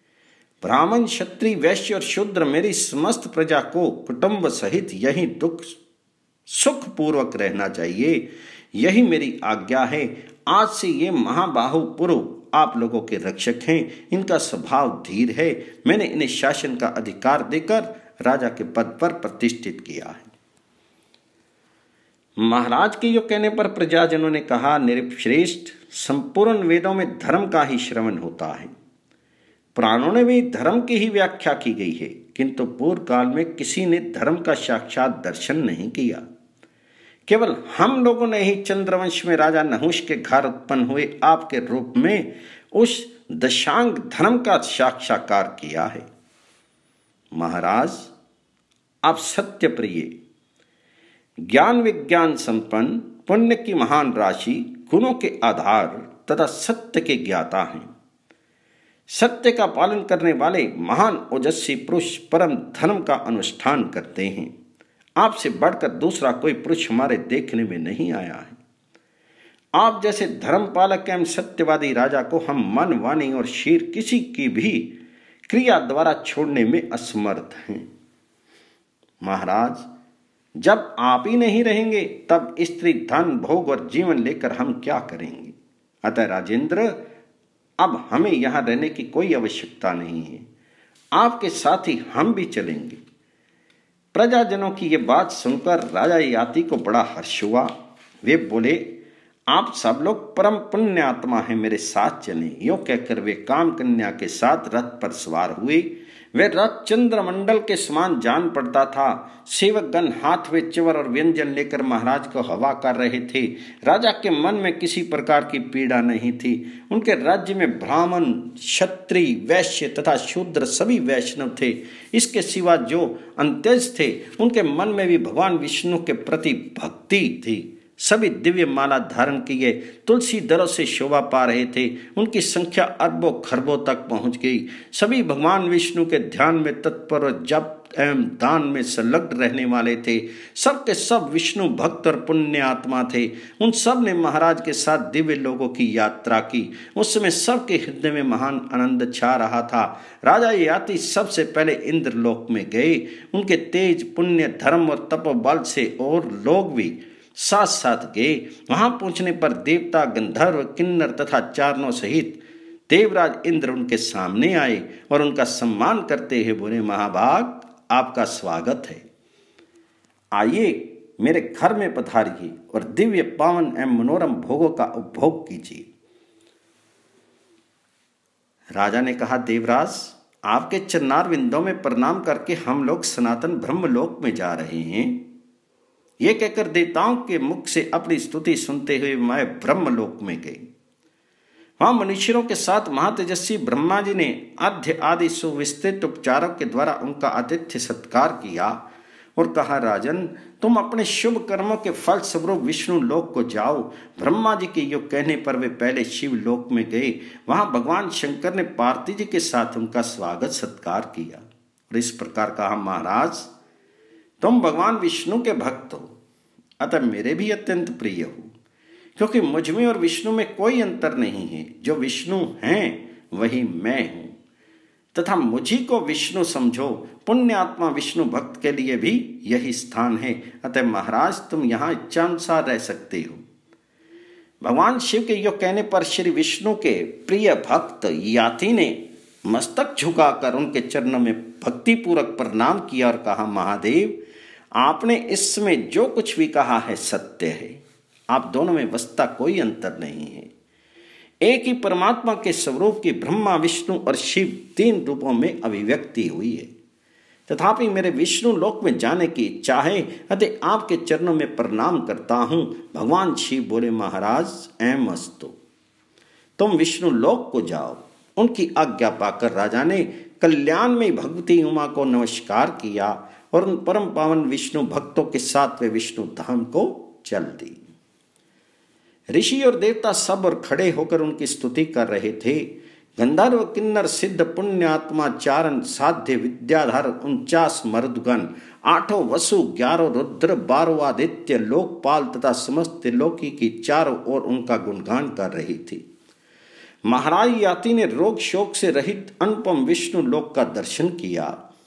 S1: ब्राह्मण, क्षत्रिय, वैश्य और शूद्र मेरी समस्त प्रजा को कुटुंब सहित यही दुख सुख पूर्वक रहना चाहिए, यही मेरी आज्ञा है। आज से ये महाबाहु पुरु आप लोगों के रक्षक हैं। इनका स्वभाव धीर है। मैंने इन्हें शासन का अधिकार देकर राजा के पद पर प्रतिष्ठित किया है। महाराज के यो कहने पर प्रजाजनों ने कहा, नृपश्रेष्ठ, संपूर्ण वेदों में धर्म का ही श्रवण होता है, पुराणों में भी धर्म की ही व्याख्या की गई है, किंतु पूर्व काल में किसी ने धर्म का साक्षात दर्शन नहीं किया। केवल हम लोगों ने ही चंद्रवंश में राजा नहुष के घर उत्पन्न हुए आपके रूप में उस दशांग धर्म का साक्षात्कार किया है। महाराज, आप सत्य प्रिय, ज्ञान विज्ञान संपन्न, पुण्य की महान राशि, गुणों के आधार तथा सत्य के ज्ञाता हैं। सत्य का पालन करने वाले महान ओजस्वी पुरुष परम धर्म का अनुष्ठान करते हैं। आपसे बढ़कर दूसरा कोई पुरुष हमारे देखने में नहीं आया है। आप जैसे धर्म पालक एवं सत्यवादी राजा को हम मन, वाणी और शीर किसी की भी क्रिया द्वारा छोड़ने में असमर्थ हैं। महाराज, जब आप ही नहीं रहेंगे तब स्त्री, धन, भोग और जीवन लेकर हम क्या करेंगे? अतः राजेंद्र, अब हमें यहां रहने की कोई आवश्यकता नहीं है। आपके साथ ही हम भी चलेंगे। प्रजाजनों की ये बात सुनकर राजा याति को बड़ा हर्ष हुआ। वे बोले, आप सब लोग परम पुण्य आत्मा हैं, मेरे साथ चलें। यो कहकर वे काम कन्या के साथ रथ पर सवार हुए। वे रथ चंद्रमंडल के समान जान पड़ता था। सेवकगण हाथ में च्यवर और व्यंजन लेकर महाराज को हवा कर रहे थे। राजा के मन में किसी प्रकार की पीड़ा नहीं थी। उनके राज्य में ब्राह्मण, क्षत्रिय, वैश्य तथा शूद्र सभी वैष्णव थे। इसके सिवा जो अंत्यज थे उनके मन में भी भगवान विष्णु के प्रति भक्ति थी। सभी दिव्य माला धारण किए तुलसी दलों से शोभा पा रहे थे। उनकी संख्या अरबों खरबों तक पहुंच गई। सभी भगवान विष्णु के ध्यान में तत्पर और जप एवं दान में संलग्न रहने वाले थे। सब के सब विष्णु भक्त और पुण्य आत्मा थे। उन सब ने महाराज के साथ दिव्य लोगों की यात्रा की। उस समय सबके हृदय में महान आनंद छा रहा था। राजा याति सबसे पहले इंद्रलोक में गए। उनके तेज, पुण्य, धर्म और तपोबल से और लोग भी साथ साथ गए। वहां पहुंचने पर देवता, गंधर्व, किन्नर तथा चारणों सहित देवराज इंद्र उनके सामने आए और उनका सम्मान करते हुए बोले, महाभाग, आपका स्वागत है। आइए मेरे घर में पधारिए और दिव्य, पावन एवं मनोरम भोगों का उपभोग कीजिए। राजा ने कहा, देवराज, आपके चरणार विंदों में प्रणाम करके हम लोग सनातन ब्रह्मलोक में जा रहे हैं। ये कहकर देवताओं के मुख से अपनी स्तुति सुनते हुए मैं ब्रह्मलोक में गई। वहां मनुष्यों के साथ महातेजस्वी ब्रह्मा जी ने आद्य आदि सुविस्तृत उपचारों के द्वारा उनका आतिथ्य सत्कार किया और कहा, राजन, तुम अपने शुभ कर्मों के फल स्वरूप विष्णु लोक को जाओ। ब्रह्मा जी के योग कहने पर वे पहले शिव लोक में गए। वहां भगवान शंकर ने पार्वती जी के साथ उनका स्वागत सत्कार किया और इस प्रकार कहा, महाराज, तुम भगवान विष्णु के भक्त हो, अतः मेरे भी अत्यंत प्रिय हो, क्योंकि मुझ में और विष्णु में कोई अंतर नहीं है। जो विष्णु हैं वही मैं हूं तथा मुझी को विष्णु समझो। पुण्य आत्मा विष्णु भक्त के लिए भी यही स्थान है। अतः महाराज, तुम यहाँ इच्छानुसार रह सकते हो। भगवान शिव के यो कहने पर श्री विष्णु के प्रिय भक्त याति ने मस्तक झुकाकर उनके चरणों में भक्ति पूर्वक प्रणाम किया और कहा, महादेव, आपने इस समय जो कुछ भी कहा है सत्य है। आप दोनों में वस्तुतः कोई अंतर नहीं है। एक ही परमात्मा के स्वरूप की ब्रह्मा, विष्णु और शिव तीन रूपों में अभिव्यक्ति हुई है। तथापि मेरे विष्णु लोक में जाने की इच्छा है, अतः आपके चरणों में प्रणाम करता हूं। भगवान शिव बोले, महाराज, एम अस्तु, तुम विष्णु लोक को जाओ। उनकी आज्ञा पाकर राजा ने कल्याण में भगवती उमा को नमस्कार किया और उन परम पावन विष्णु भक्तों के साथ वे विष्णु धाम को चल दी। ऋषि और देवता सब और खड़े होकर उनकी स्तुति कर रहे थे। गंधर्व, किन्नर, सिद्ध, पुण्य आत्मा, चारण, साध्य, विद्याधर, उनचास मरुदगण, आठों वसु, ग्यारह रुद्र, बारह आदित्य, लोकपाल तथा समस्त लोकी की चारों ओर उनका गुणगान कर रही थी। महाराज याति ने रोग शोक से रहित अनुपम विष्णु लोक का दर्शन किया।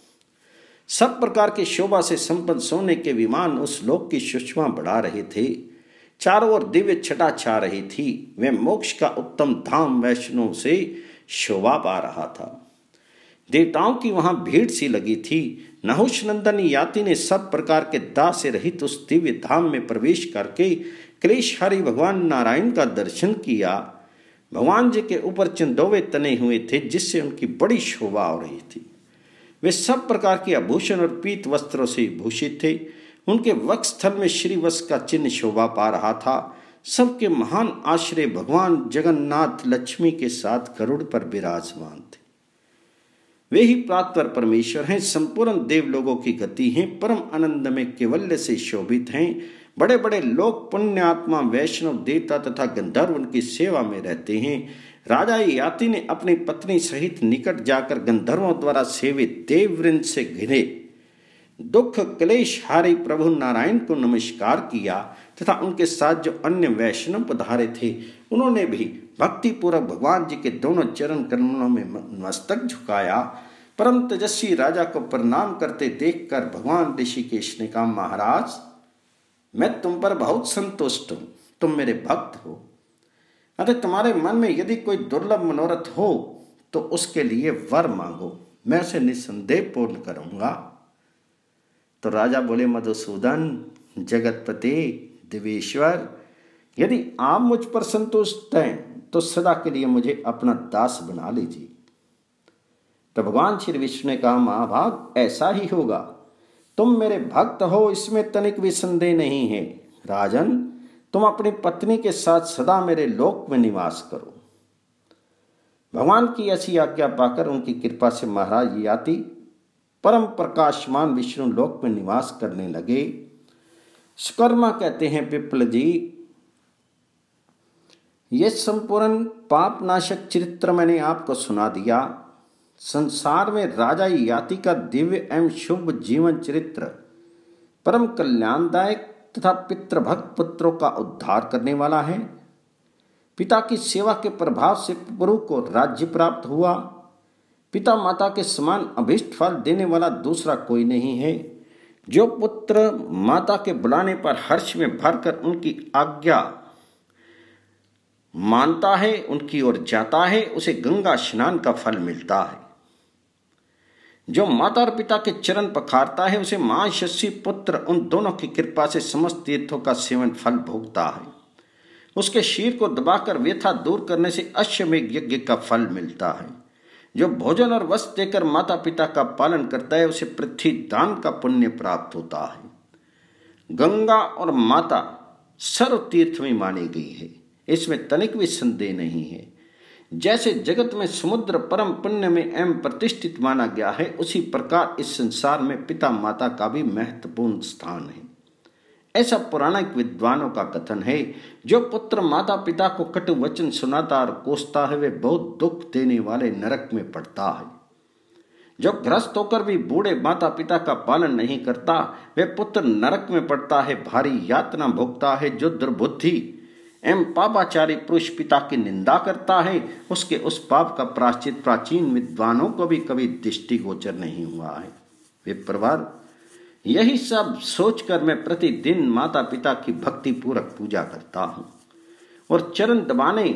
S1: सब प्रकार की शोभा से संपन्न सोने के विमान उस लोक की सुषमा बढ़ा रहे थे। चारों ओर दिव्य छटा छा रही थी। वे मोक्ष का उत्तम धाम वैष्णव से शोभा पा रहा था। देवताओं की वहां भीड़ सी लगी थी। नहुष नंदन याति ने सब प्रकार के दाह से रहित उस दिव्य धाम में प्रवेश करके क्लेशहारी भगवान नारायण का दर्शन किया। भगवान जी के ऊपर चंदोवे तने हुए थे, जिससे उनकी बड़ी शोभा हो रही थी। वे सब प्रकार के आभूषण और पीत वस्त्रों से भूषित थे। उनके वक्षस्थल में श्रीवत्स का चिन्ह शोभा पा रहा था। सबके महान आश्रय भगवान जगन्नाथ लक्ष्मी के साथ गरुड़ पर विराजमान थे। वे ही प्रातपर परमेश्वर हैं, संपूर्ण देवलोगों की गति हैं, परम आनंद में केवल्य से शोभित हैं। बड़े बड़े लोग पुण्यात्मा वैष्णव देवता तथा गंधर्व उनकी सेवा में रहते हैं। राजा याति ने अपनी पत्नी सहित निकट जाकर गंधर्वों द्वारा सेवित देववृंद से घिरे दुख क्लेश हारी प्रभु नारायण को नमस्कार किया तथा उनके साथ जो अन्य वैष्णव पधारे थे उन्होंने भी भक्ति पूर्वक भगवान जी के दोनों चरण कमलों में मस्तक झुकाया। परम तेजस्वी राजा को प्रणाम करते देखकर भगवान ऋषिकेश ने कहा, महाराज मैं तुम पर बहुत संतुष्ट हूं, तुम मेरे भक्त हो। अतः तुम्हारे मन में यदि कोई दुर्लभ मनोरथ हो तो उसके लिए वर मांगो, मैं उसे निसंदेह पूर्ण करूंगा। तो राजा बोले, मधुसूदन जगतपति देवेश्वर, यदि आप मुझ पर संतुष्ट हैं तो सदा के लिए मुझे अपना दास बना लीजिए। तो भगवान श्री विष्णु ने कहा, महाभाग ऐसा ही होगा, तुम मेरे भक्त हो इसमें तनिक भी संदेह नहीं है। राजन, तुम अपनी पत्नी के साथ सदा मेरे लोक में निवास करो। भगवान की ऐसी आज्ञा पाकर उनकी कृपा से महाराज याति परम प्रकाशमान विष्णु लोक में निवास करने लगे। सुकर्मा कहते हैं, पिप्पल जी, ये संपूर्ण पाप नाशक चरित्र मैंने आपको सुना दिया। संसार में राजा याति का दिव्य एवं शुभ जीवन चरित्र परम कल्याणदायक तथा पितृभक्त पुत्रों का उद्धार करने वाला है। पिता की सेवा के प्रभाव से प्रभु को राज्य प्राप्त हुआ। पिता माता के समान अभिष्ट फल देने वाला दूसरा कोई नहीं है। जो पुत्र माता के बुलाने पर हर्ष में भरकर उनकी आज्ञा मानता है, उनकी ओर जाता है, उसे गंगा स्नान का फल मिलता है। जो माता और पिता के चरण पखारता है उसे मां यशस्वी पुत्र उन दोनों की कृपा से समस्त तीर्थों का सेवन फल भोगता है। उसके शीर को दबाकर व्यथा दूर करने से अश्वमेघ यज्ञ का फल मिलता है। जो भोजन और वस्त्र देकर माता पिता का पालन करता है उसे पृथ्वी दान का पुण्य प्राप्त होता है। गंगा और माता सर्व तीर्थ में मानी गई है, इसमें तनिक भी संदेह नहीं है। जैसे जगत में समुद्र परम पुण्य में एवं प्रतिष्ठित माना गया है, उसी प्रकार इस संसार में पिता माता का भी महत्वपूर्ण स्थान है। ऐसा पौराणिक विद्वानों का कथन है। जो पुत्र माता पिता को कटु वचन सुनाता और कोसता है वे बहुत दुख देने वाले नरक में पड़ता है। जो ग्रस्त होकर भी बूढ़े माता पिता का पालन नहीं करता वे पुत्र नरक में पड़ता है, भारी यातना भोगता है। जो दुर्बुद्धि एवं पापाचारी पुरुष पिता की निंदा करता है उसके उस पाप का प्रायश्चित प्राचीन विद्वानों को भी कभी दृष्टिगोचर नहीं हुआ है। विप्रवर, यही सब सोचकर मैं प्रतिदिन माता पिता की भक्ति पूर्वक पूजा करता हूँ और चरण दबाने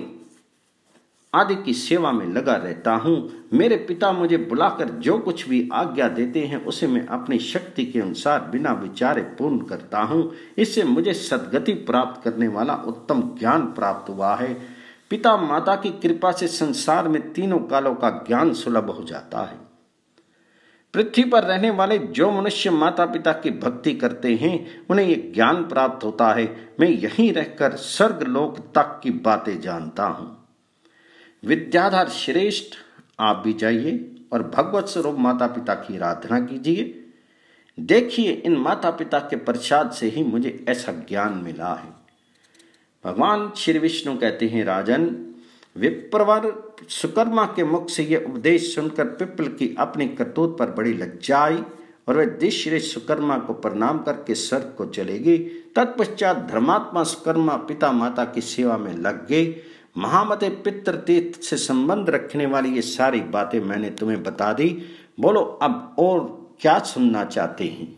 S1: आदि की सेवा में लगा रहता हूँ। मेरे पिता मुझे बुलाकर जो कुछ भी आज्ञा देते हैं उसे मैं अपनी शक्ति के अनुसार बिना विचारे पूर्ण करता हूँ। इससे मुझे सद्गति प्राप्त करने वाला उत्तम ज्ञान प्राप्त हुआ है। पिता माता की कृपा से संसार में तीनों कालों का ज्ञान सुलभ हो जाता है। पृथ्वी पर रहने वाले जो मनुष्य माता पिता की भक्ति करते हैं उन्हें ये ज्ञान प्राप्त होता है। मैं यहीं रहकर स्वर्ग लोक तक की बातें जानता हूँ। विद्याधर श्रेष्ठ, आप भी जाइए और भगवत स्वरूप माता पिता की आराधना कीजिए। देखिए, इन माता पिता के प्रसाद से ही मुझे ऐसा ज्ञान मिला है। भगवान श्री विष्णु कहते हैं, राजन, विप्रवर, सुकर्मा के मुख से यह उपदेश सुनकर पिप्पल की अपनी करतूत पर बड़ी लज्जा आई और वे दिश्य सुकर्मा को प्रणाम करके स्वर्ग को चले गए। तत्पश्चात धर्मात्मा सुकर्मा पिता माता की सेवा में लग गए। महामते पितृ तीर्थ से संबंध रखने वाली ये सारी बातें मैंने तुम्हें बता दी। बोलो अब और क्या सुनना चाहते हैं।